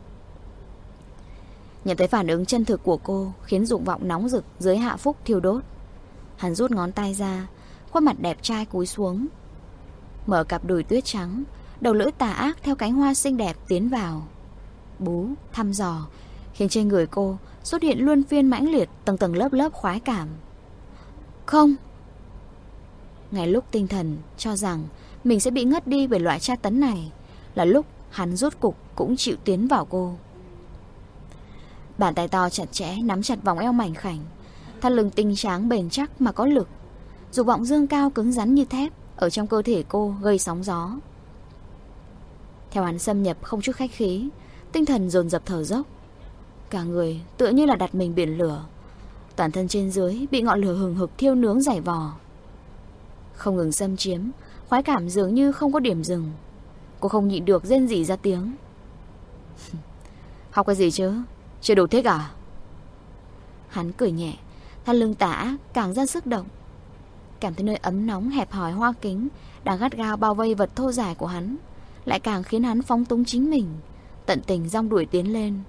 Nhận thấy phản ứng chân thực của cô khiến dục vọng nóng rực dưới hạ phúc thiêu đốt. Hắn rút ngón tay ra, khuôn mặt đẹp trai cúi xuống, mở cặp đùi tuyết trắng, đầu lưỡi tà ác theo cánh hoa xinh đẹp tiến vào, bú, thăm dò, khiến trên người cô xuất hiện luân phiên mãnh liệt tầng tầng lớp lớp khoái cảm. Không! Ngay lúc tinh thần cho rằng mình sẽ bị ngất đi bởi loại tra tấn này, là lúc hắn rốt cục cũng chịu tiến vào cô. Bàn tay to chặt chẽ nắm chặt vòng eo mảnh khảnh, thắt lưng tinh tráng bền chắc mà có lực. Dục vọng dương cao cứng rắn như thép ở trong cơ thể cô gây sóng gió. Theo hắn xâm nhập không chút khách khí, tinh thần dồn dập thở dốc. Cả người tựa như là đặt mình biển lửa, toàn thân trên dưới bị ngọn lửa hừng hực thiêu nướng giày vò. Không ngừng xâm chiếm, khoái cảm dường như không có điểm dừng. Cô không nhịn được rên rỉ ra tiếng. Học cái gì chứ? Chưa đủ thích à? Hắn cười nhẹ, thắt lưng tà ác càng ra sức động. Cảm thấy nơi ấm nóng hẹp hòi hoa kính đang gắt gao bao vây vật thô dài của hắn, lại càng khiến hắn phóng túng chính mình, tận tình dong đuổi tiến lên.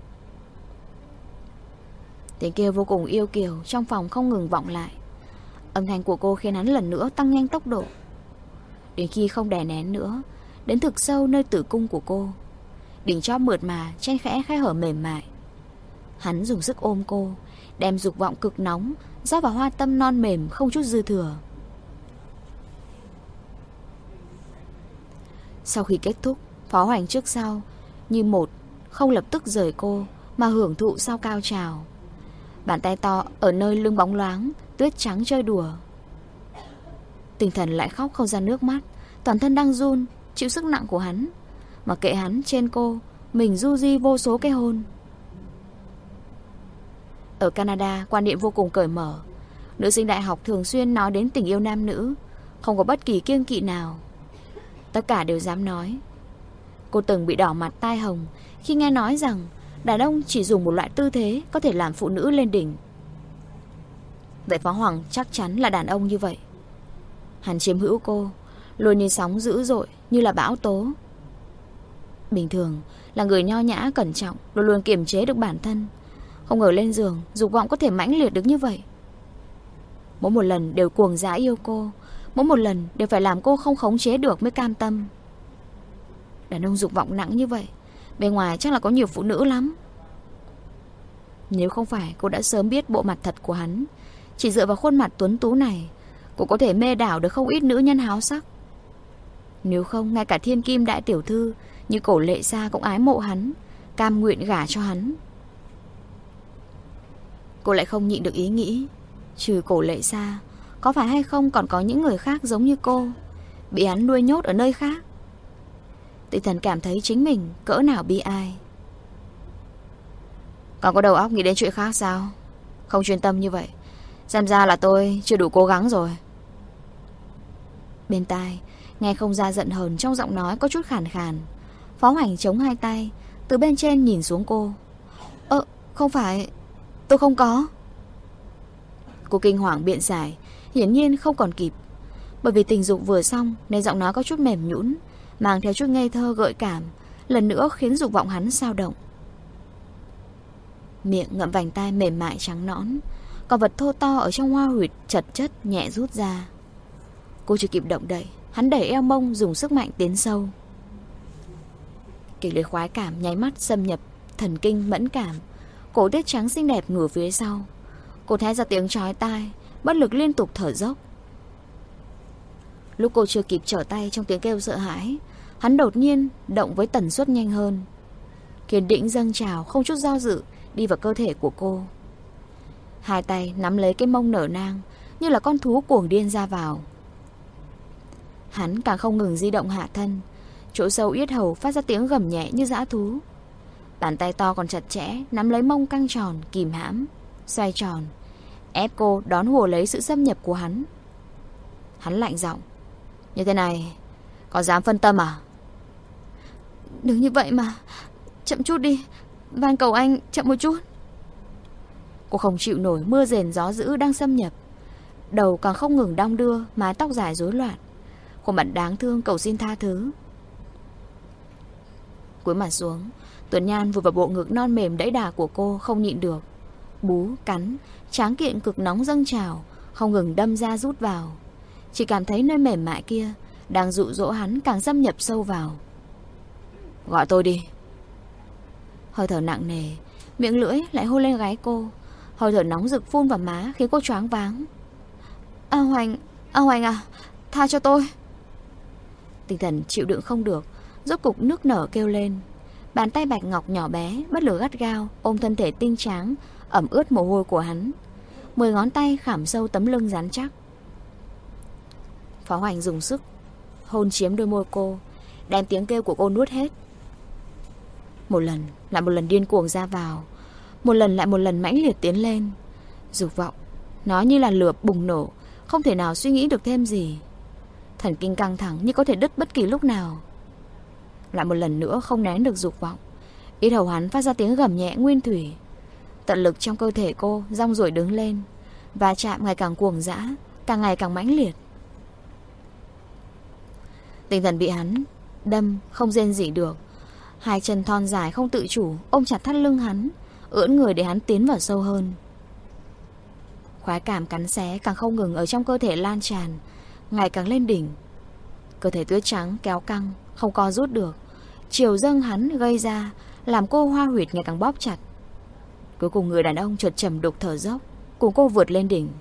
Tiếng kêu vô cùng yêu kiều trong phòng không ngừng vọng lại. Âm thanh của cô khiến hắn lần nữa tăng nhanh tốc độ, đến khi không đè nén nữa, đến thực sâu nơi tử cung của cô, đỉnh chóp mượt mà chen khẽ khe hở mềm mại. Hắn dùng sức ôm cô, đem dục vọng cực nóng rót vào hoa tâm non mềm không chút dư thừa. Sau khi kết thúc, Phó Hoành trước sau như một, không lập tức rời cô mà hưởng thụ sau cao trào. Bàn tay to ở nơi lưng bóng loáng tuyết trắng chơi đùa. Tinh thần lại khóc không ra nước mắt, toàn thân đang run chịu sức nặng của hắn, mà kệ hắn trên cô mình du di vô số cái hôn. Ở Canada, quan niệm vô cùng cởi mở. Nữ sinh đại học thường xuyên nói đến tình yêu nam nữ, không có bất kỳ kiêng kỵ nào. Tất cả đều dám nói. Cô từng bị đỏ mặt tai hồng khi nghe nói rằng Đàn ông chỉ dùng một loại tư thế có thể làm phụ nữ lên đỉnh. Vậy Phó Hoàng chắc chắn là đàn ông như vậy. Hắn chiếm hữu cô, luôn như sóng dữ dội, như là bão tố. Bình thường là người nho nhã cẩn trọng, luôn luôn kiềm chế được bản thân. Không ngờ lên giường dục vọng có thể mãnh liệt được như vậy. Mỗi một lần đều cuồng dã yêu cô, mỗi một lần đều phải làm cô không khống chế được mới cam tâm. Đàn ông dục vọng nặng như vậy, bên ngoài chắc là có nhiều phụ nữ lắm. Nếu không phải cô đã sớm biết bộ mặt thật của hắn, chỉ dựa vào khuôn mặt tuấn tú này, cô có thể mê đảo được không ít nữ nhân háo sắc. Nếu không, ngay cả thiên kim đại tiểu thư như Cổ Lệ Sa cũng ái mộ hắn, cam nguyện gả cho hắn. Cô lại không nhịn được ý nghĩ, trừ Cổ Lệ Sa, có phải hay không còn có những người khác giống như cô, bị hắn nuôi nhốt ở nơi khác. Tinh thần cảm thấy chính mình cỡ nào bi ai. Còn có đầu óc nghĩ đến chuyện khác sao? Không chuyên tâm như vậy, xem ra là tôi chưa đủ cố gắng rồi. Bên tai nghe không ra giận hờn trong giọng nói có chút khàn khàn. Phó Hoành chống hai tay, từ bên trên nhìn xuống cô. Không phải, tôi không có. Cô kinh hoàng biện giải, hiển nhiên không còn kịp. Bởi vì tình dục vừa xong nên giọng nói có chút mềm nhũn, mang theo chút ngây thơ gợi cảm, lần nữa khiến dục vọng hắn xao động. Miệng ngậm vành tai mềm mại trắng nõn, còn vật thô to ở trong hoa huyệt chật chất nhẹ rút ra. Cô chưa kịp động đậy, hắn đẩy eo mông dùng sức mạnh tiến sâu. Kịch liệt khoái cảm nháy mắt xâm nhập thần kinh mẫn cảm. Cổ tiết trắng xinh đẹp ngửa phía sau. Cô thét ra tiếng chói tai, bất lực liên tục thở dốc. Lúc cô chưa kịp trở tay trong tiếng kêu sợ hãi, hắn đột nhiên động với tần suất nhanh hơn. Kiên định dâng trào không chút do dự đi vào cơ thể của cô. Hai tay nắm lấy cái mông nở nang, như là con thú cuồng điên ra vào. Hắn càng không ngừng di động hạ thân, chỗ sâu yết hầu phát ra tiếng gầm nhẹ như dã thú. Bàn tay to còn chặt chẽ nắm lấy mông căng tròn, kìm hãm, xoay tròn, ép cô đón hùa lấy sự xâm nhập của hắn. Hắn lạnh giọng: như thế này, có dám phân tâm à? Đừng như vậy mà, chậm chút đi, van cầu anh chậm một chút. Cô không chịu nổi mưa rền gió dữ đang xâm nhập, đầu càng không ngừng đong đưa, mái tóc dài rối loạn, khuôn mặt đáng thương cầu xin tha thứ. Cúi mặt xuống, Tuấn Nhan vừa vào bộ ngực non mềm đẫy đà của cô không nhịn được, bú, cắn, tráng kiện cực nóng dâng trào, không ngừng đâm ra rút vào. Chỉ cảm thấy nơi mềm mại kia đang dụ dỗ hắn càng xâm nhập sâu vào. Gọi tôi đi. Hơi thở nặng nề, miệng lưỡi lại hôn lên gáy cô. Hơi thở nóng rực phun vào má khiến cô choáng váng. Hoành à, tha cho tôi. Tinh thần chịu đựng không được, rốt cục nức nở kêu lên. Bàn tay bạch ngọc nhỏ bé bất lực gắt gao ôm thân thể tinh tráng ẩm ướt mồ hôi của hắn. 10 ngón tay khảm sâu tấm lưng rắn chắc. Phó Hoành dùng sức hôn chiếm đôi môi cô, đem tiếng kêu của cô nuốt hết. Một lần lại một lần điên cuồng ra vào, một lần lại một lần mãnh liệt tiến lên. Dục vọng nó như là lửa bùng nổ, không thể nào suy nghĩ được thêm gì. Thần kinh căng thẳng như có thể đứt bất kỳ lúc nào. Lại một lần nữa không nén được dục vọng, yết hầu hắn phát ra tiếng gầm nhẹ nguyên thủy. Tận lực trong cơ thể cô rong ruổi đứng lên, và chạm ngày càng cuồng dã, càng ngày càng mãnh liệt. Tinh thần bị hắn đâm không rên rỉ được, hai chân thon dài không tự chủ ôm chặt thắt lưng hắn, ưỡn người để hắn tiến vào sâu hơn. Khoái cảm cắn xé càng không ngừng ở trong cơ thể lan tràn, ngày càng lên đỉnh. Cơ thể tuyết trắng kéo căng, không co rút được, chiều dâng hắn gây ra làm cô hoa huyệt ngày càng bóp chặt. Cuối cùng người đàn ông chợt trầm đục thở dốc, cùng cô vượt lên đỉnh.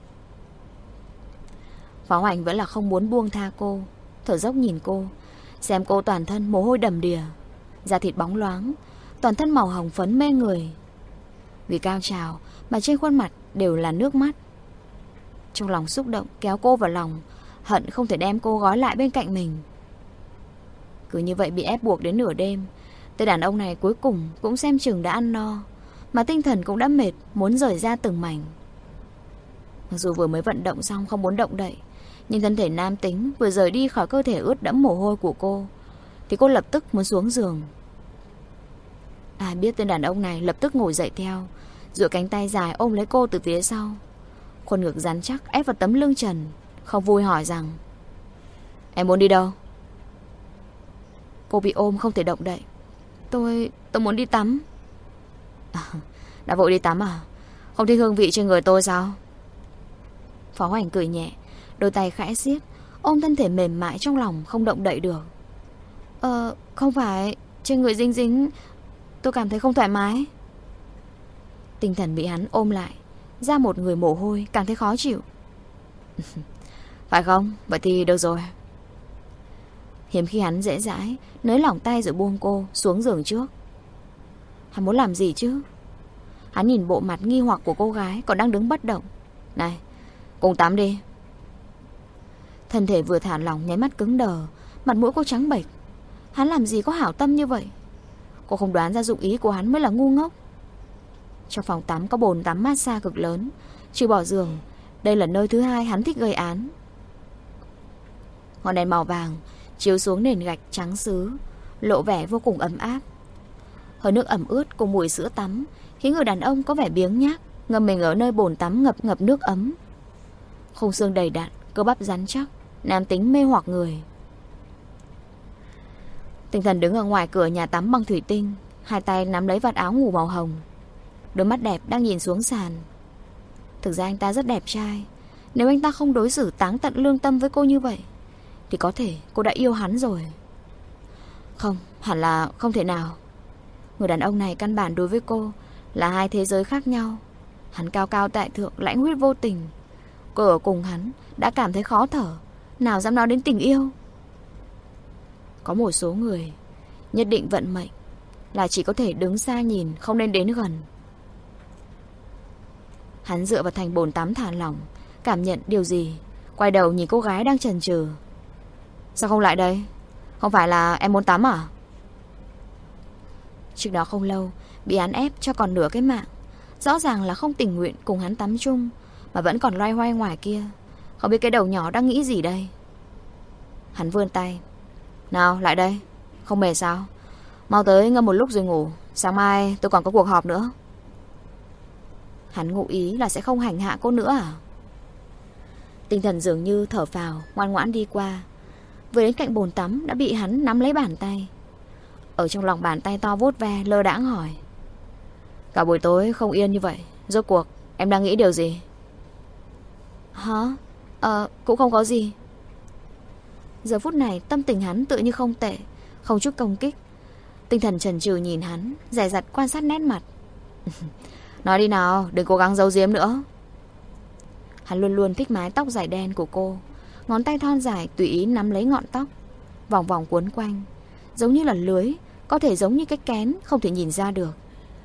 Phó Hoành vẫn là không muốn buông tha cô, thở dốc nhìn cô, xem cô toàn thân mồ hôi đầm đìa, da thịt bóng loáng, toàn thân màu hồng phấn mê người. Vì cao trào mà trên khuôn mặt đều là nước mắt. Trong lòng xúc động kéo cô vào lòng, hận không thể đem cô gói lại bên cạnh mình. Cứ như vậy bị ép buộc đến nửa đêm, tên đàn ông này cuối cùng cũng xem chừng đã ăn no, mà tinh thần cũng đã mệt, muốn rời ra từng mảnh. Mặc dù vừa mới vận động xong không muốn động đậy, nhưng thân thể nam tính vừa rời đi khỏi cơ thể ướt đẫm mồ hôi của cô, thì cô lập tức muốn xuống giường. Ai biết tên đàn ông này lập tức ngồi dậy theo, duỗi cánh tay dài ôm lấy cô từ phía sau. Khuôn ngực rắn chắc ép vào tấm lưng trần, không vui hỏi rằng: Em muốn đi đâu? Cô bị ôm không thể động đậy. Tôi muốn đi tắm. Đã vội đi tắm à? Không thấy hương vị trên người tôi sao? Phó Hoành cười nhẹ, đôi tay khẽ siết, ôm thân thể mềm mại trong lòng không động đậy được. Không phải, trên người dính dính, tôi cảm thấy không thoải mái. Tinh thần bị hắn ôm lại, ra một người mồ hôi, càng thấy khó chịu. Phải không? Vậy thì được rồi. Hiếm khi hắn dễ dãi nới lỏng tay rồi buông cô xuống giường trước. Hắn muốn làm gì chứ? Hắn nhìn bộ mặt nghi hoặc của cô gái còn đang đứng bất động. Này, cùng tắm đi. Thân thể vừa thả lỏng nháy mắt cứng đờ, mặt mũi cô trắng bệch. Hắn làm gì có hảo tâm như vậy? Cô không đoán ra dụng ý của hắn mới là ngu ngốc. Trong phòng tắm có bồn tắm massage cực lớn, trừ bỏ giường, đây là nơi thứ hai hắn thích gây án. Ngọn đèn màu vàng chiếu xuống nền gạch trắng sứ, lộ vẻ vô cùng ấm áp. Hơi nước ẩm ướt cùng mùi sữa tắm khiến người đàn ông có vẻ biếng nhác, ngâm mình ở nơi bồn tắm ngập ngập nước ấm. Khung xương đầy đặn, cơ bắp rắn chắc, nam tính mê hoặc người. Tinh thần đứng ở ngoài cửa nhà tắm bằng thủy tinh, hai tay nắm lấy vạt áo ngủ màu hồng. Đôi mắt đẹp đang nhìn xuống sàn. Thực ra anh ta rất đẹp trai. Nếu anh ta không đối xử táng tận lương tâm với cô như vậy thì có thể cô đã yêu hắn rồi. Không, hẳn là không thể nào. Người đàn ông này căn bản đối với cô là hai thế giới khác nhau. Hắn cao cao tại thượng, lãnh huyết vô tình. Cô ở cùng hắn đã cảm thấy khó thở, nào dám nói đến tình yêu. Có một số người nhất định vận mệnh là chỉ có thể đứng xa nhìn, không nên đến gần. Hắn dựa vào thành bồn tắm thả lỏng, cảm nhận điều gì, quay đầu nhìn cô gái đang chần chừ. Sao không lại đây? Không phải là em muốn tắm à? Trước đó không lâu bị hắn ép cho còn nửa cái mạng, rõ ràng là không tình nguyện cùng hắn tắm chung, mà vẫn còn loay hoay ngoài kia. Không biết cái đầu nhỏ đang nghĩ gì đây. Hắn vươn tay. Nào lại đây. Không mệt sao? Mau tới ngâm một lúc rồi ngủ, sáng mai tôi còn có cuộc họp nữa. Hắn ngụ ý là sẽ không hành hạ cô nữa à? Tinh thần dường như thở phào, ngoan ngoãn đi qua. Vừa đến cạnh bồn tắm đã bị hắn nắm lấy bàn tay. Ở trong lòng bàn tay to vuốt ve, lơ đãng hỏi: Cả buổi tối không yên như vậy, rốt cuộc em đang nghĩ điều gì? Hả? Cũng không có gì. Giờ phút này tâm tình hắn tự như không tệ, không chút công kích. Tinh thần chần chừ nhìn hắn, dè dặt quan sát nét mặt. Nói đi nào, đừng cố gắng giấu giếm nữa. Hắn luôn luôn thích mái tóc dài đen của cô. Ngón tay thon dài tùy ý nắm lấy ngọn tóc, vòng vòng cuốn quanh, giống như là lưới, có thể giống như cái kén, không thể nhìn ra được.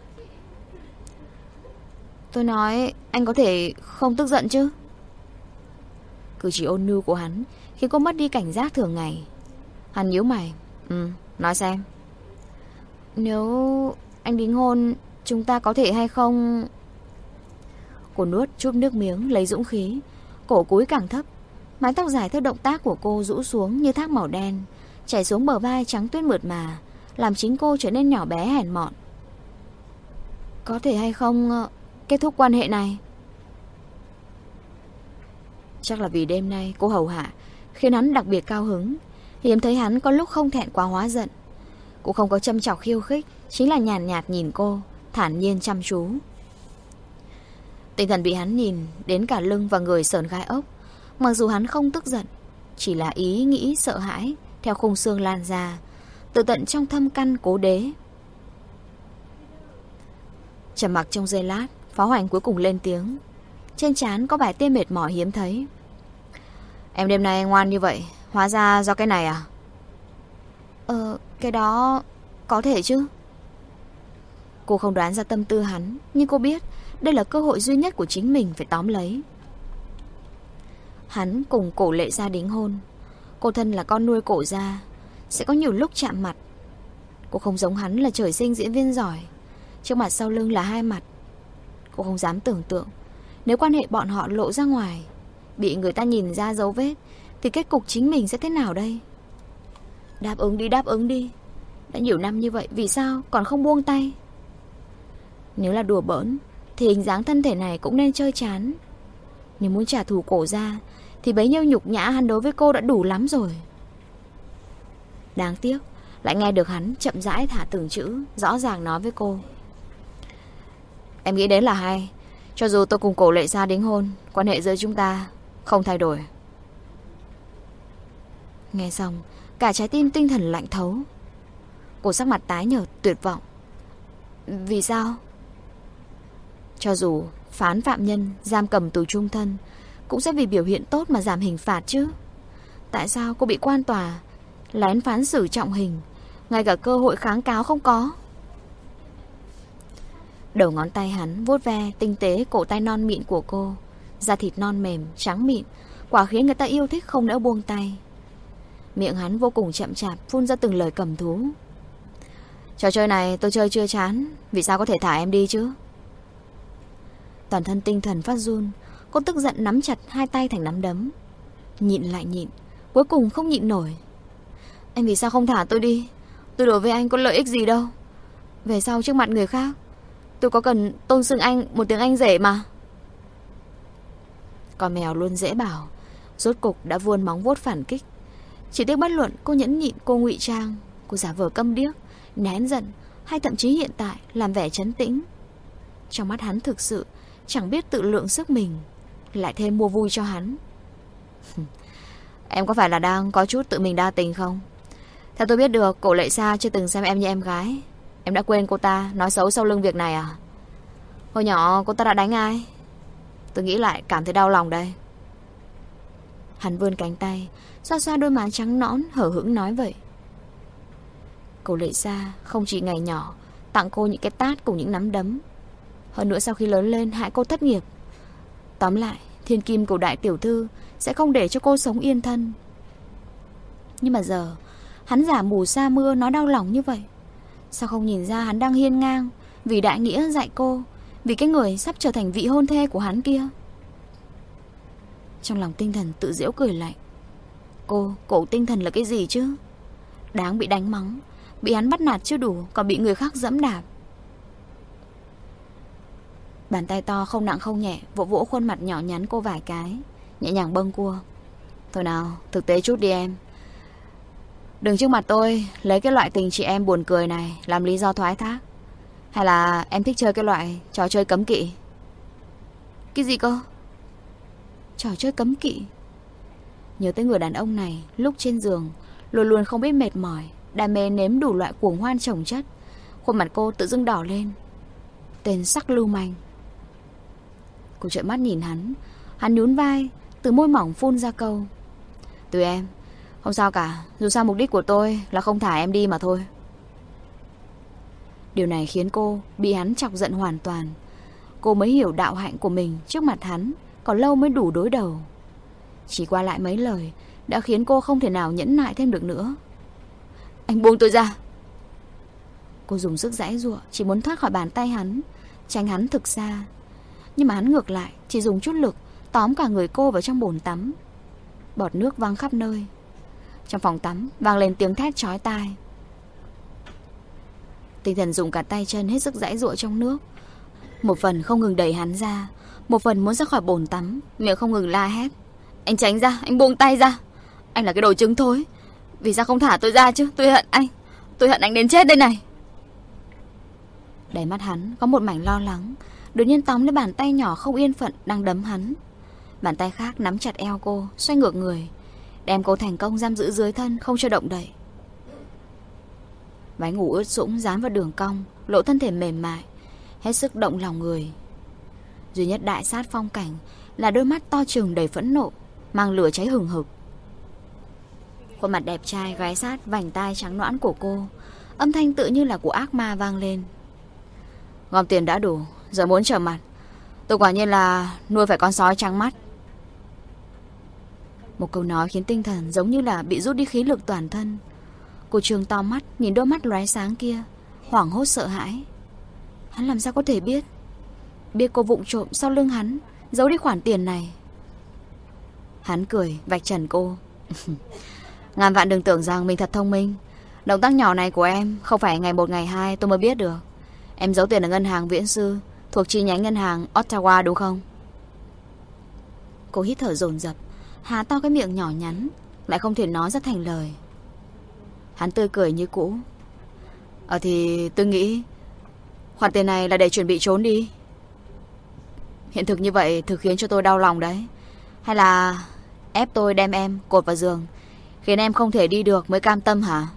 Tôi nói anh có thể không tức giận chứ? Cử chỉ ôn nhu của hắn khiến cô mất đi cảnh giác thường ngày. Hắn nhíu mày. Nói xem. Nếu anh đính hôn, chúng ta có thể hay không? Cô nuốt chút nước miếng lấy dũng khí, cổ cúi càng thấp. Mái tóc dài theo động tác của cô rũ xuống như thác màu đen, chảy xuống bờ vai trắng tuyết mượt mà, làm chính cô trở nên nhỏ bé hèn mọn. Có thể hay không kết thúc quan hệ này? Chắc là vì đêm nay cô hầu hạ khiến hắn đặc biệt cao hứng. Hiếm thấy hắn có lúc không thẹn quá hóa giận. Cũng không có châm chọc khiêu khích, chính là nhàn nhạt nhìn cô, thản nhiên chăm chú. Tinh thần bị hắn nhìn đến cả lưng và người sởn gai ốc. Mặc dù hắn không tức giận, chỉ là ý nghĩ sợ hãi theo khung xương lan ra, tự tận trong thâm căn cố đế. Trầm mặc trong giây lát, Phó Hoành cuối cùng lên tiếng. Trên trán có vài tia mệt mỏi hiếm thấy. Em đêm nay ngoan như vậy, hóa ra do cái này à? Cái đó có thể chứ. Cô không đoán ra tâm tư hắn, nhưng cô biết đây là cơ hội duy nhất của chính mình phải tóm lấy. Hắn cùng Cổ Lệ Gia đính hôn. Cô thân là con nuôi Cổ gia, sẽ có nhiều lúc chạm mặt. Cô không giống hắn là trời sinh diễn viên giỏi, trước mặt sau lưng là hai mặt. Cô không dám tưởng tượng nếu quan hệ bọn họ lộ ra ngoài, bị người ta nhìn ra dấu vết, thì kết cục chính mình sẽ thế nào đây? Đáp ứng đi, đáp ứng đi. Đã nhiều năm như vậy, vì sao còn không buông tay? Nếu là đùa bỡn thì hình dáng thân thể này cũng nên chơi chán. Nếu muốn trả thù cổ ra thì bấy nhiêu nhục nhã hắn đối với cô đã đủ lắm rồi. Đáng tiếc lại nghe được hắn chậm rãi thả từng chữ, rõ ràng nói với cô: Em nghĩ đến là hay. Cho dù tôi cùng cổ Lệ Sa đính hôn, quan hệ giữa chúng ta không thay đổi. Nghe xong, cả trái tim tinh thần lạnh thấu. Cô sắc mặt tái nhợt tuyệt vọng. Vì sao? Cho dù phán phạm nhân giam cầm tù chung thân cũng sẽ vì biểu hiện tốt mà giảm hình phạt chứ. Tại sao cô bị quan tòa lén phán xử trọng hình, ngay cả cơ hội kháng cáo không có? Đầu ngón tay hắn vuốt ve tinh tế cổ tay non mịn của cô. Da thịt non mềm, trắng mịn, quả khiến người ta yêu thích không nỡ buông tay. Miệng hắn vô cùng chậm chạp phun ra từng lời cầm thú. Trò chơi này tôi chơi chưa chán, vì sao có thể thả em đi chứ? Toàn thân tinh thần phát run. Cô tức giận nắm chặt hai tay thành nắm đấm. Nhịn lại nhịn, cuối cùng không nhịn nổi. Anh vì sao không thả tôi đi? Tôi đối với anh có lợi ích gì đâu. Về sau trước mặt người khác tôi có cần tôn xưng anh một tiếng anh rể mà. Con mèo luôn dễ bảo rốt cục đã vươn móng vuốt phản kích. Chỉ tiếc bất luận cô nhẫn nhịn, cô ngụy trang, cô giả vờ câm điếc, nén giận, hay thậm chí hiện tại làm vẻ trấn tĩnh, trong mắt hắn thực sự chẳng biết tự lượng sức mình, lại thêm mua vui cho hắn. Em có phải là đang có chút tự mình đa tình không? Theo tôi biết được, cổ Lệ Sa chưa từng xem em như em gái. Em đã quên cô ta nói xấu sau lưng việc này à? Hồi nhỏ cô ta đã đánh ai? Tôi nghĩ lại cảm thấy đau lòng đây. Hắn vươn cánh tay xoa xoa đôi má trắng nõn, hở hững nói vậy. Cổ Lệ Sa không chỉ ngày nhỏ tặng cô những cái tát cùng những nắm đấm, hơn nữa sau khi lớn lên hại cô thất nghiệp. Tóm lại, thiên kim của đại tiểu thư sẽ không để cho cô sống yên thân. Nhưng mà giờ hắn giả mù sa mưa nói đau lòng như vậy. Sao không nhìn ra hắn đang hiên ngang vì đại nghĩa dạy cô, vì cái người sắp trở thành vị hôn thê của hắn kia? Trong lòng tinh thần tự giễu cười lạnh. Cổ tinh thần là cái gì chứ? Đáng bị đánh mắng, bị hắn bắt nạt chưa đủ, còn bị người khác giẫm đạp. Bàn tay to không nặng không nhẹ vỗ vỗ khuôn mặt nhỏ nhắn cô vài cái, nhẹ nhàng bâng cua. Thôi nào, thực tế chút đi em. Đừng trước mặt tôi lấy cái loại tình chị em buồn cười này làm lý do thoái thác. Hay là em thích chơi cái loại trò chơi cấm kỵ? Cái gì cơ? Trò chơi cấm kỵ? Nhớ tới người đàn ông này lúc trên giường luôn luôn không biết mệt mỏi, đam mê nếm đủ loại cuồng hoan chồng chất, khuôn mặt cô tự dưng đỏ lên. Tên sắc lưu manh. Cô trợn mắt nhìn hắn. Hắn nhún vai, từ môi mỏng phun ra câu: Tùy em, không sao cả. Dù sao mục đích của tôi là không thả em đi mà thôi. Điều này khiến cô bị hắn chọc giận hoàn toàn. Cô mới hiểu đạo hạnh của mình trước mặt hắn còn lâu mới đủ đối đầu. Chỉ qua lại mấy lời đã khiến cô không thể nào nhẫn nại thêm được nữa. Anh buông tôi ra. Cô dùng sức giãy giụa, chỉ muốn thoát khỏi bàn tay hắn, tránh hắn thực xa. Nhưng mà hắn ngược lại chỉ dùng chút lực tóm cả người cô vào trong bồn tắm. Bọt nước văng khắp nơi. Trong phòng tắm vang lên tiếng thét chói tai. Tinh thần dùng cả tay chân hết sức giãy giụa trong nước. Một phần không ngừng đẩy hắn ra, một phần muốn ra khỏi bồn tắm, miệng không ngừng la hét: Anh tránh ra, anh buông tay ra. Anh là cái đồ trứng thối. Vì sao không thả tôi ra chứ? Tôi hận anh. Tôi hận anh đến chết đây này. Đáy mắt hắn có một mảnh lo lắng, đột nhiên tóm lấy bàn tay nhỏ không yên phận đang đấm hắn. Bàn tay khác nắm chặt eo cô, xoay ngược người, đem cô thành công giam giữ dưới thân, không cho động đậy. Váy ngủ ướt sũng dán vào đường cong, lộ thân thể mềm mại, hết sức động lòng người. Duy nhất đại sát phong cảnh là đôi mắt to trừng đầy phẫn nộ, mang lửa cháy hừng hực. Khuôn mặt đẹp trai ghé sát vành tai trắng nõn của cô, âm thanh tự như là của ác ma vang lên: Gom tiền đã đủ, giờ muốn trở mặt. Tôi quả nhiên là nuôi phải con sói trắng mắt. Một câu nói khiến tinh thần giống như là bị rút đi khí lực toàn thân. Cô trừng to mắt nhìn đôi mắt lóe sáng kia, hoảng hốt sợ hãi. Hắn làm sao có thể biết cô vụng trộm sau lưng hắn giấu đi khoản tiền này? Hắn cười vạch trần cô. Ngàn vạn đừng tưởng rằng mình thật thông minh. Động tác nhỏ này của em không phải ngày một ngày hai tôi mới biết được. Em giấu tiền ở ngân hàng Viễn Sư, thuộc chi nhánh ngân hàng Ottawa đúng không? Cô hít thở dồn dập, há to cái miệng nhỏ nhắn, lại không thể nói ra thành lời. Hắn tươi cười như cũ. Thì tôi nghĩ khoản tiền này là để chuẩn bị trốn đi. Hiện thực như vậy thực khiến cho tôi đau lòng đấy. Hay là ép tôi đem em cột vào giường, khiến em không thể đi được mới cam tâm hả?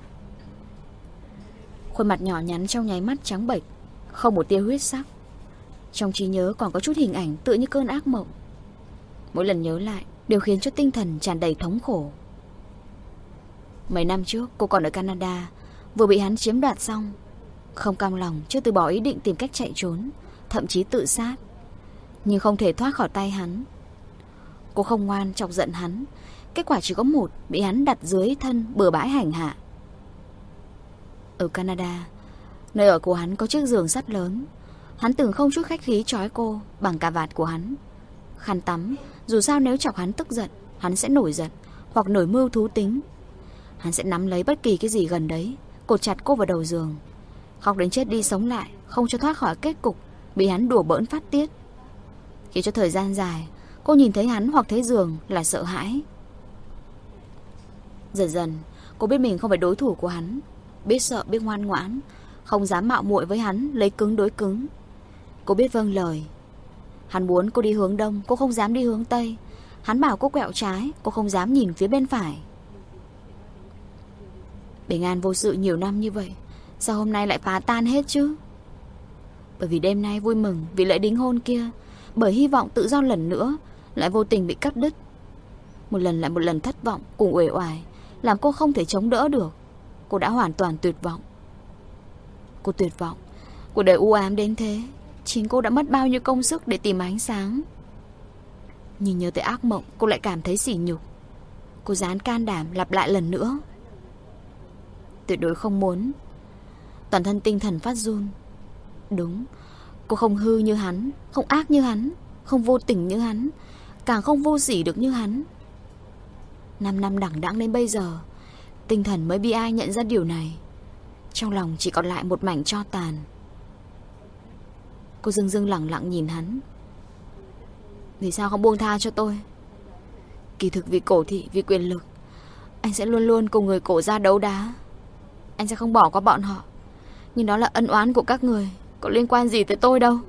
Khuôn mặt nhỏ nhắn trong nháy mắt trắng bệch, không một tia huyết sắc. Trong trí nhớ còn có chút hình ảnh tựa như cơn ác mộng. Mỗi lần nhớ lại đều khiến cho tinh thần tràn đầy thống khổ. Mấy năm trước cô còn ở Canada, vừa bị hắn chiếm đoạt xong, không cam lòng chưa từ bỏ ý định tìm cách chạy trốn, thậm chí tự sát, nhưng không thể thoát khỏi tay hắn. Cô không ngoan chọc giận hắn, kết quả chỉ có một, bị hắn đặt dưới thân bừa bãi hành hạ. Ở Canada, nơi ở của hắn có chiếc giường sắt lớn. Hắn từng không chút khách khí trói cô bằng cà vạt của hắn. Khăn tắm, dù sao nếu chọc hắn tức giận, hắn sẽ nổi giận hoặc nổi mưu thú tính. Hắn sẽ nắm lấy bất kỳ cái gì gần đấy, cột chặt cô vào đầu giường, khóc đến chết đi sống lại, không cho thoát khỏi kết cục bị hắn đùa bỡn phát tiết. Khi cho thời gian dài, cô nhìn thấy hắn hoặc thấy giường là sợ hãi. Dần dần, cô biết mình không phải đối thủ của hắn, biết sợ biết ngoan ngoãn, không dám mạo muội với hắn lấy cứng đối cứng. Cô biết vâng lời. Hắn muốn cô đi hướng đông, cô không dám đi hướng tây. Hắn bảo cô quẹo trái, cô không dám nhìn phía bên phải. Bình an vô sự nhiều năm như vậy, sao hôm nay lại phá tan hết chứ? Bởi vì đêm nay vui mừng vì lễ đính hôn kia, bởi hy vọng tự do lần nữa lại vô tình bị cắt đứt. Một lần lại một lần thất vọng cùng uể oải làm cô không thể chống đỡ được. Cô đã hoàn toàn tuyệt vọng. Cô tuyệt vọng, cuộc đời u ám đến thế. Chính cô đã mất bao nhiêu công sức để tìm ánh sáng. Nhưng nhớ tới ác mộng, cô lại cảm thấy sỉ nhục. Cô dám can đảm lặp lại lần nữa. Tuyệt đối không muốn. Toàn thân tinh thần phát run. Đúng, cô không hư như hắn, không ác như hắn, không vô tình như hắn, càng không vô sỉ được như hắn. 5 năm đằng đẵng đến bây giờ, tinh thần mới bi ai nhận ra điều này. Trong lòng chỉ còn lại một mảnh tro tàn. Cô dưng dưng lẳng lặng nhìn hắn. Vì sao không buông tha cho tôi? Kỳ thực vì cổ thị, vì quyền lực, anh sẽ luôn luôn cùng người cổ ra đấu đá. Anh sẽ không bỏ qua bọn họ. Nhưng đó là ân oán của các người, có liên quan gì tới tôi đâu.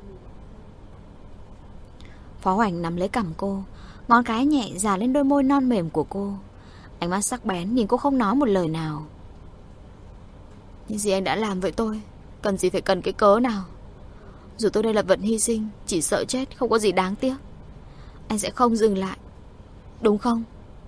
Phó Hoành nắm lấy cằm cô, ngón cái nhẹ dà lên đôi môi non mềm của cô. Ánh mắt sắc bén nhìn cô không nói một lời nào. Những gì anh đã làm với tôi, cần gì phải cần cái cớ nào. Dù tôi đây là vật hy sinh, chỉ sợ chết, không có gì đáng tiếc. Anh sẽ không dừng lại, đúng không?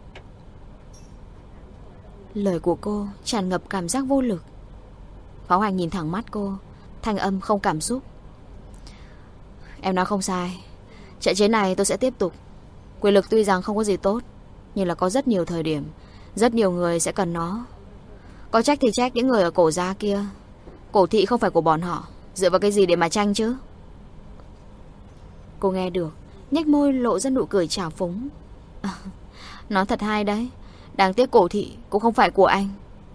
Lời của cô tràn ngập cảm giác vô lực. Phó Hoành nhìn thẳng mắt cô, thanh âm không cảm xúc. Em nói không sai. Trận chiến này tôi sẽ tiếp tục. Quyền lực tuy rằng không có gì tốt, nhưng là có rất nhiều thời điểm, rất nhiều người sẽ cần nó. Có trách thì trách những người ở cổ gia kia. Cổ thị không phải của bọn họ, dựa vào cái gì để mà tranh chứ? Cô nghe được, nhếch môi lộ ra nụ cười trào phúng. Nói thật hay đấy. Đáng tiếc cổ thị cũng không phải của anh.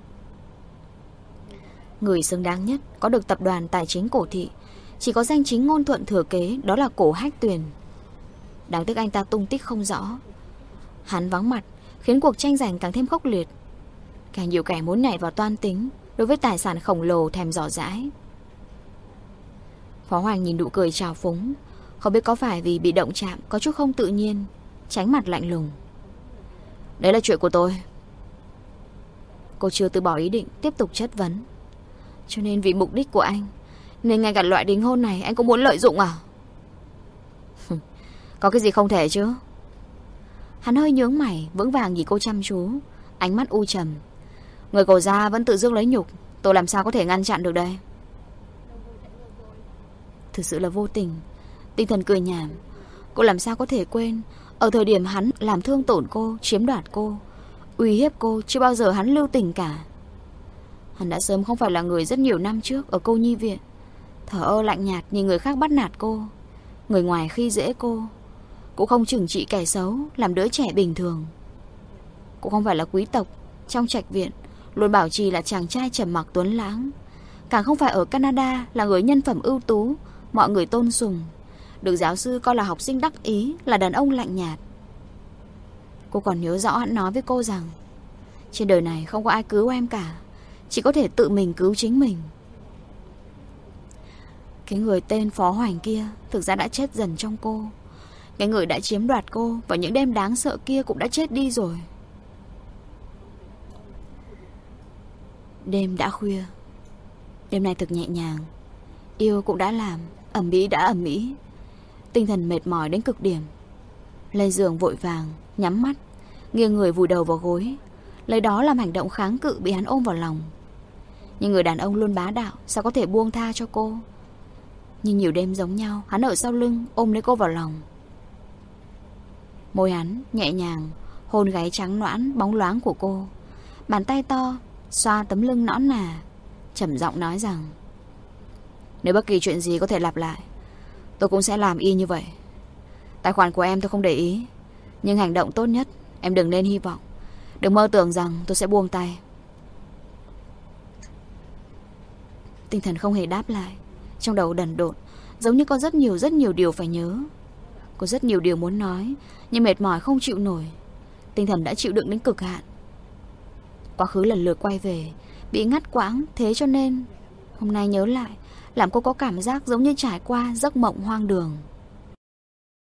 Người xứng đáng nhất có được tập đoàn tài chính cổ thị chỉ có danh chính ngôn thuận thừa kế, đó là Cổ Hách Tuyền. Đáng tiếc anh ta tung tích không rõ. Hắn vắng mặt khiến cuộc tranh giành càng thêm khốc liệt. Càng nhiều kẻ muốn nhảy vào toan tính đối với tài sản khổng lồ thèm dò dãi. Phó Hoành nhìn nụ cười trào phúng, không biết có phải vì bị động chạm có chút không tự nhiên, tránh mặt lạnh lùng. Đấy là chuyện của tôi. Cô chưa từ bỏ ý định tiếp tục chất vấn. Cho nên vì mục đích của anh, nên ngay cả loại đính hôn này anh cũng muốn lợi dụng à? Có cái gì không thể chứ? Hắn hơi nhướng mày, vững vàng nhìn cô chăm chú, ánh mắt u trầm. Người Cổ gia vẫn tự dưng lấy nhục, tôi làm sao có thể ngăn chặn được đây? Thực sự là vô tình. Tinh thần cười nhảm. Cô làm sao có thể quên, ở thời điểm hắn làm thương tổn cô, chiếm đoạt cô, uy hiếp cô, chưa bao giờ hắn lưu tình cả. Hắn đã sớm không phải là người rất nhiều năm trước ở cô nhi viện, thờ ơ lạnh nhạt nhìn người khác bắt nạt cô, người ngoài khi dễ cô, cũng không trừng trị kẻ xấu, làm đứa trẻ bình thường. Cũng không phải là quý tộc trong trạch viện luôn bảo trì là chàng trai trầm mặc tuấn lãng, càng không phải ở Canada là người nhân phẩm ưu tú, mọi người tôn sùng, được giáo sư coi là học sinh đắc ý, là đàn ông lạnh nhạt. Cô còn nhớ rõ hắn nói với cô rằng trên đời này không có ai cứu em cả, chỉ có thể tự mình cứu chính mình. Cái người tên Phó Hoành kia thực ra đã chết dần trong cô. Cái người đã chiếm đoạt cô vào những đêm đáng sợ kia cũng đã chết đi rồi. Đêm đã khuya. Đêm này thực nhẹ nhàng. Yêu cũng đã làm, ẩm ĩ đã ẩm ĩ. Tinh thần mệt mỏi đến cực điểm. Lên giường vội vàng, nhắm mắt, nghiêng người vùi đầu vào gối, lấy đó làm hành động kháng cự bị hắn ôm vào lòng. Nhưng người đàn ông luôn bá đạo, sao có thể buông tha cho cô. Nhưng nhiều đêm giống nhau, hắn ở sau lưng ôm lấy cô vào lòng. Môi hắn nhẹ nhàng hôn gáy trắng nõn bóng loáng của cô. Bàn tay to xoa tấm lưng nõn nà, trầm giọng nói rằng nếu bất kỳ chuyện gì có thể lặp lại, tôi cũng sẽ làm y như vậy. Tài khoản của em tôi không để ý, nhưng hành động tốt nhất em đừng nên hy vọng. Đừng mơ tưởng rằng tôi sẽ buông tay. Tinh thần không hề đáp lại. Trong đầu đần độn, giống như có rất nhiều điều phải nhớ. Có rất nhiều điều muốn nói, nhưng mệt mỏi không chịu nổi. Tinh thần đã chịu đựng đến cực hạn. Quá khứ lần lượt quay về, bị ngắt quãng. Thế cho nên hôm nay nhớ lại làm cô có cảm giác giống như trải qua giấc mộng hoang đường.